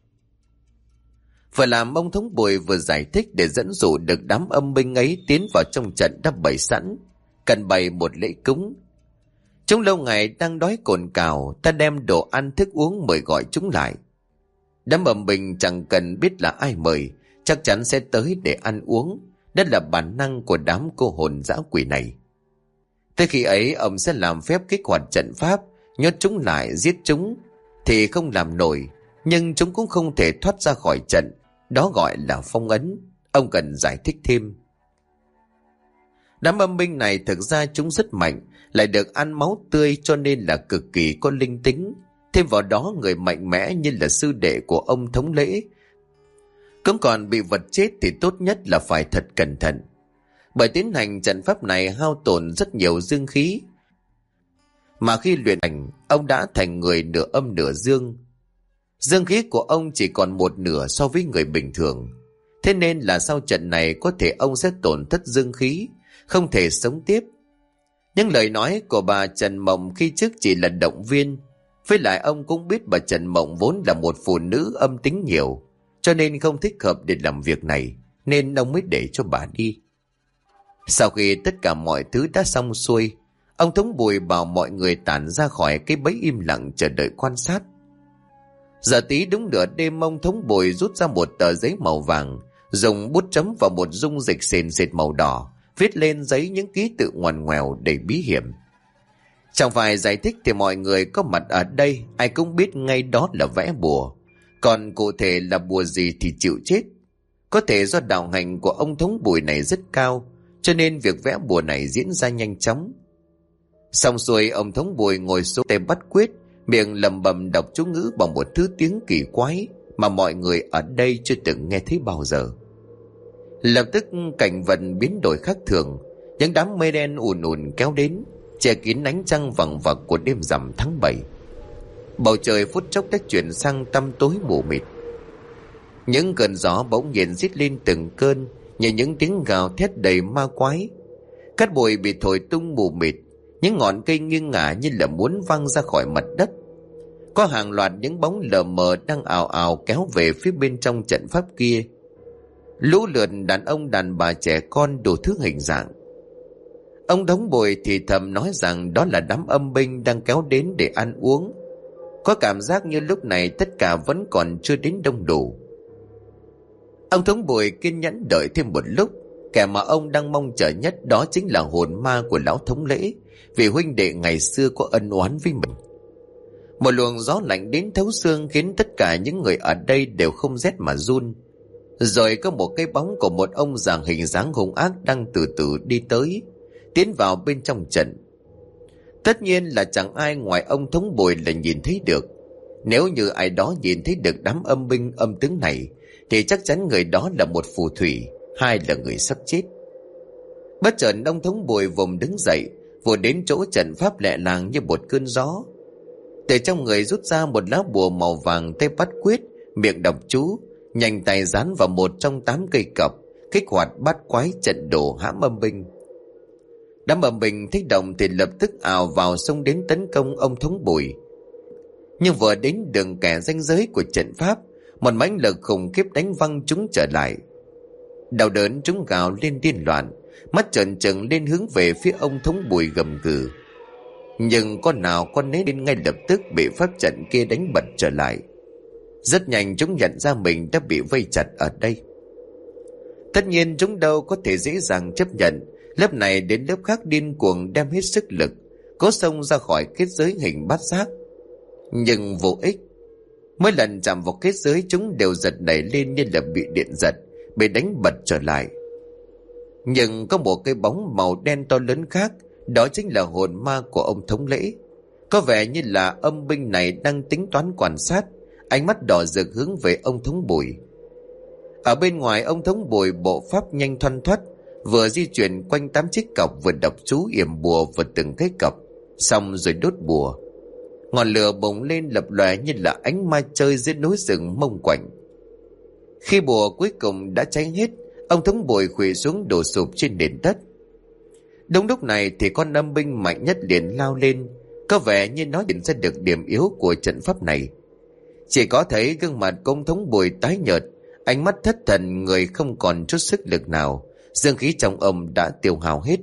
Vừa làm ông Thống Bùi vừa giải thích để dẫn dụ được đám âm binh ấy tiến vào trong trận đã bày sẵn, cần bày một lễ cúng. Chúng lâu ngày đang đói cồn cào, ta đem đồ ăn thức uống mời gọi chúng lại. Đám âm binh chẳng cần biết là ai mời, chắc chắn sẽ tới để ăn uống. Đó là bản năng của đám cô hồn dã quỷ này. Tới khi ấy ông sẽ làm phép kích hoạt trận pháp, nhốt chúng lại, giết chúng thì không làm nổi, nhưng chúng cũng không thể thoát ra khỏi trận. Đó gọi là phong ấn. Ông cần giải thích thêm. Đám âm binh này thực ra chúng rất mạnh, lại được ăn máu tươi cho nên là cực kỳ có linh tính. Thêm vào đó người mạnh mẽ như là sư đệ của ông thống lễ cũng còn bị vật chết thì tốt nhất là phải thật cẩn thận. Bởi tiến hành trận pháp này hao tổn rất nhiều dương khí. Mà khi luyện hành, ông đã thành người nửa âm nửa dương. Dương khí của ông chỉ còn một nửa so với người bình thường. Thế nên là sau trận này có thể ông sẽ tổn thất dương khí, không thể sống tiếp. Những lời nói của bà Trần Mộng khi trước chỉ là động viên. Với lại ông cũng biết bà Trần Mộng vốn là một phụ nữ âm tính nhiều, cho nên không thích hợp để làm việc này, nên ông mới để cho bà đi. Sau khi tất cả mọi thứ đã xong xuôi, ông Thống Bùi bảo mọi người tản ra khỏi cái bẫy im lặng chờ đợi quan sát. Giờ tí đúng nửa đêm, ông Thống Bùi rút ra một tờ giấy màu vàng, dùng bút chấm vào một dung dịch sền sệt màu đỏ, viết lên giấy những ký tự ngoằn ngoèo đầy bí hiểm. Chẳng phải giải thích thì mọi người có mặt ở đây ai cũng biết ngay đó là vẽ bùa. Còn cụ thể là bùa gì thì chịu chết. Có thể do đạo hành của ông Thống Bùi này rất cao, cho nên việc vẽ bùa này diễn ra nhanh chóng. Xong xuôi, ông Thống Bùi ngồi xuống tay bắt quyết, miệng lẩm bẩm đọc chú ngữ bằng một thứ tiếng kỳ quái mà mọi người ở đây chưa từng nghe thấy bao giờ. Lập tức cảnh vật biến đổi khác thường, những đám mây đen ùn ùn kéo đến, che kín ánh trăng vằng vặc của đêm rằm tháng 7. Bầu trời phút chốc đã chuyển sang tăm tối mù mịt. Những cơn gió bỗng nhiên rít lên từng cơn, như những tiếng gào thét đầy ma quái. Cát bụi bị thổi tung mù mịt, những ngọn cây nghiêng ngả như là muốn văng ra khỏi mặt đất. Có hàng loạt những bóng lờ mờ đang ào ào kéo về phía bên trong trận pháp kia. Lũ lượt đàn ông đàn bà trẻ con đủ thứ hình dạng. Ông Thống Bùi thì thầm nói rằng đó là đám âm binh đang kéo đến để ăn uống. Có cảm giác như lúc này tất cả vẫn còn chưa đến đông đủ. Ông Thống Bùi kiên nhẫn đợi thêm một lúc. Kẻ mà ông đang mong chờ nhất đó chính là hồn ma của lão thống lễ, vì huynh đệ ngày xưa có ân oán với mình. Một luồng gió lạnh đến thấu xương khiến tất cả những người ở đây đều không rét mà run. Rồi có một cái bóng của một ông già hình dáng hung ác đang từ từ đi tới, tiến vào bên trong trận. Tất nhiên là chẳng ai ngoài ông Thống Bùi là nhìn thấy được. Nếu như ai đó nhìn thấy được đám âm binh âm tướng này thì chắc chắn người đó là một phù thủy, hay là người sắp chết. Bất chợt ông Thống Bùi vùng đứng dậy, vụt đến chỗ trận pháp lẹ làng như một cơn gió. Từ trong người rút ra một lá bùa màu vàng, tay bắt quyết, miệng đọc chú, nhanh tay dán vào một trong 8 cây cọc, kích hoạt bát quái trận đồ hãm âm binh. Đám âm binh thấy động thì lập tức ào vào xông đến tấn công ông Thống Bùi. Nhưng vừa đến đường kẻ ranh giới của trận pháp, một mãnh lực khủng khiếp đánh văng chúng trở lại. Đau đớn chúng gào lên điên loạn, mắt trợn trừng lên hướng về phía ông Thống Bùi gầm gừ. Nhưng con nào con nấy đến ngay lập tức bị pháp trận kia đánh bật trở lại. Rất nhanh chúng nhận ra mình đã bị vây chặt ở đây. Tất nhiên chúng đâu có thể dễ dàng chấp nhận lớp này đến lớp khác điên cuồng đem hết sức lực cố xông ra khỏi kết giới hình bát giác. Nhưng vô ích. Mỗi lần chạm vào kết giới chúng đều giật nảy lên như là bị điện giật, bị đánh bật trở lại. Nhưng có một cái bóng màu đen to lớn khác, đó chính là hồn ma của ông thống lễ. Có vẻ như là âm binh này đang tính toán quan sát, ánh mắt đỏ rực hướng về ông Thống Bùi. Ở bên ngoài, ông Thống Bùi bộ pháp nhanh thoăn thoắt, vừa di chuyển quanh 8 chiếc cọc, vừa đọc chú yểm bùa vào từng cái cọc, xong rồi đốt bùa. Ngọn lửa bùng lên lập lòe như là ánh ma chơi dưới núi rừng mông quạnh. Khi bùa cuối cùng đã cháy hết, ông Thống Bùi khuỵu xuống đổ sụp trên nền đất. Đúng lúc này thì con âm binh mạnh nhất liền lao lên, có vẻ như nó nhận ra được điểm yếu của trận pháp này. Chỉ có thấy gương mặt ông Thống Bùi tái nhợt, ánh mắt thất thần, người không còn chút sức lực nào, dương khí trong ông đã tiêu hao hết.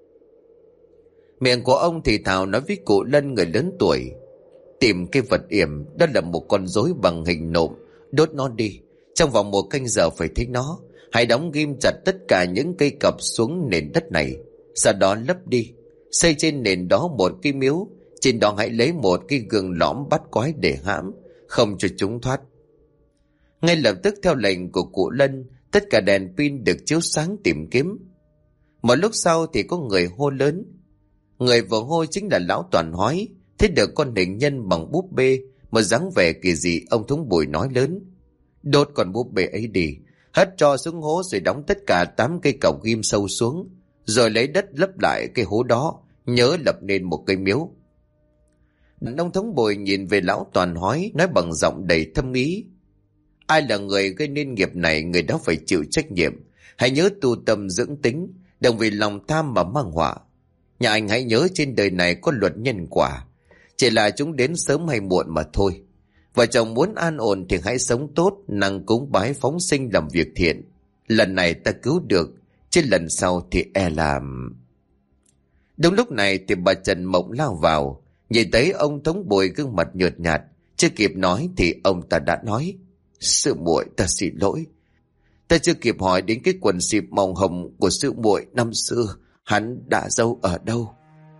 Miệng của ông thì thào nói với cụ Lân người lớn tuổi: "Tìm cái vật yểm, đó là một con rối bằng hình nộm, đốt nó đi, trong vòng 1 canh giờ phải thấy nó. Hãy đóng ghim chặt tất cả những cây cọc xuống nền đất này, sau đó lấp đi, xây trên nền đó một cái miếu, trên đó hãy lấy một cái gương lõm bắt quái để hãm, không cho chúng thoát." Ngay lập tức theo lệnh của cụ Lân, tất cả đèn pin được chiếu sáng tìm kiếm. Một lúc sau thì có người hô lớn. Người vừa hô chính là lão Toàn Hói. Thấy được con hình nhân bằng búp bê một dáng vẻ kỳ dị. Ông thống Bùi nói lớn: Đốt con búp bê ấy đi, hất cho xuống hố rồi đóng tất cả 8 cây cọc ghim sâu xuống, rồi lấy đất lấp lại cái hố đó, nhớ lập nên một cây miếu. Ông thống Bùi nhìn về lão Toàn nói bằng giọng đầy thâm ý: Ai là người gây nên nghiệp này, người đó phải chịu trách nhiệm. Hãy nhớ tu tâm dưỡng tính, đừng vì lòng tham mà mang họa. Nhà anh hãy nhớ trên đời này có luật nhân quả, chỉ là chúng đến sớm hay muộn mà thôi. Vợ chồng muốn an ổn thì hãy sống tốt, năng cúng bái phóng sinh làm việc thiện. Lần này ta cứu được, chứ lần sau thì e làm. Đúng lúc này thì bà Trần Mộng lao vào, nhìn thấy ông thống Bùi gương mặt nhợt nhạt, chưa kịp nói thì ông ta đã nói: Sư muội, ta xin lỗi. Ta chưa kịp hỏi đến cái quần xịp màu hồng của sư muội năm xưa, hắn đã giấu ở đâu.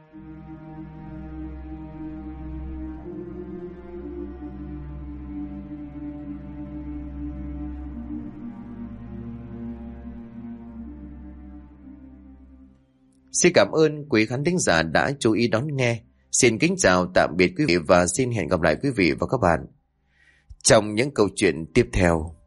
Xin cảm ơn quý khán thính giả đã chú ý đón nghe. Xin kính chào tạm biệt quý vị và xin hẹn gặp lại quý vị và các bạn trong những câu chuyện tiếp theo.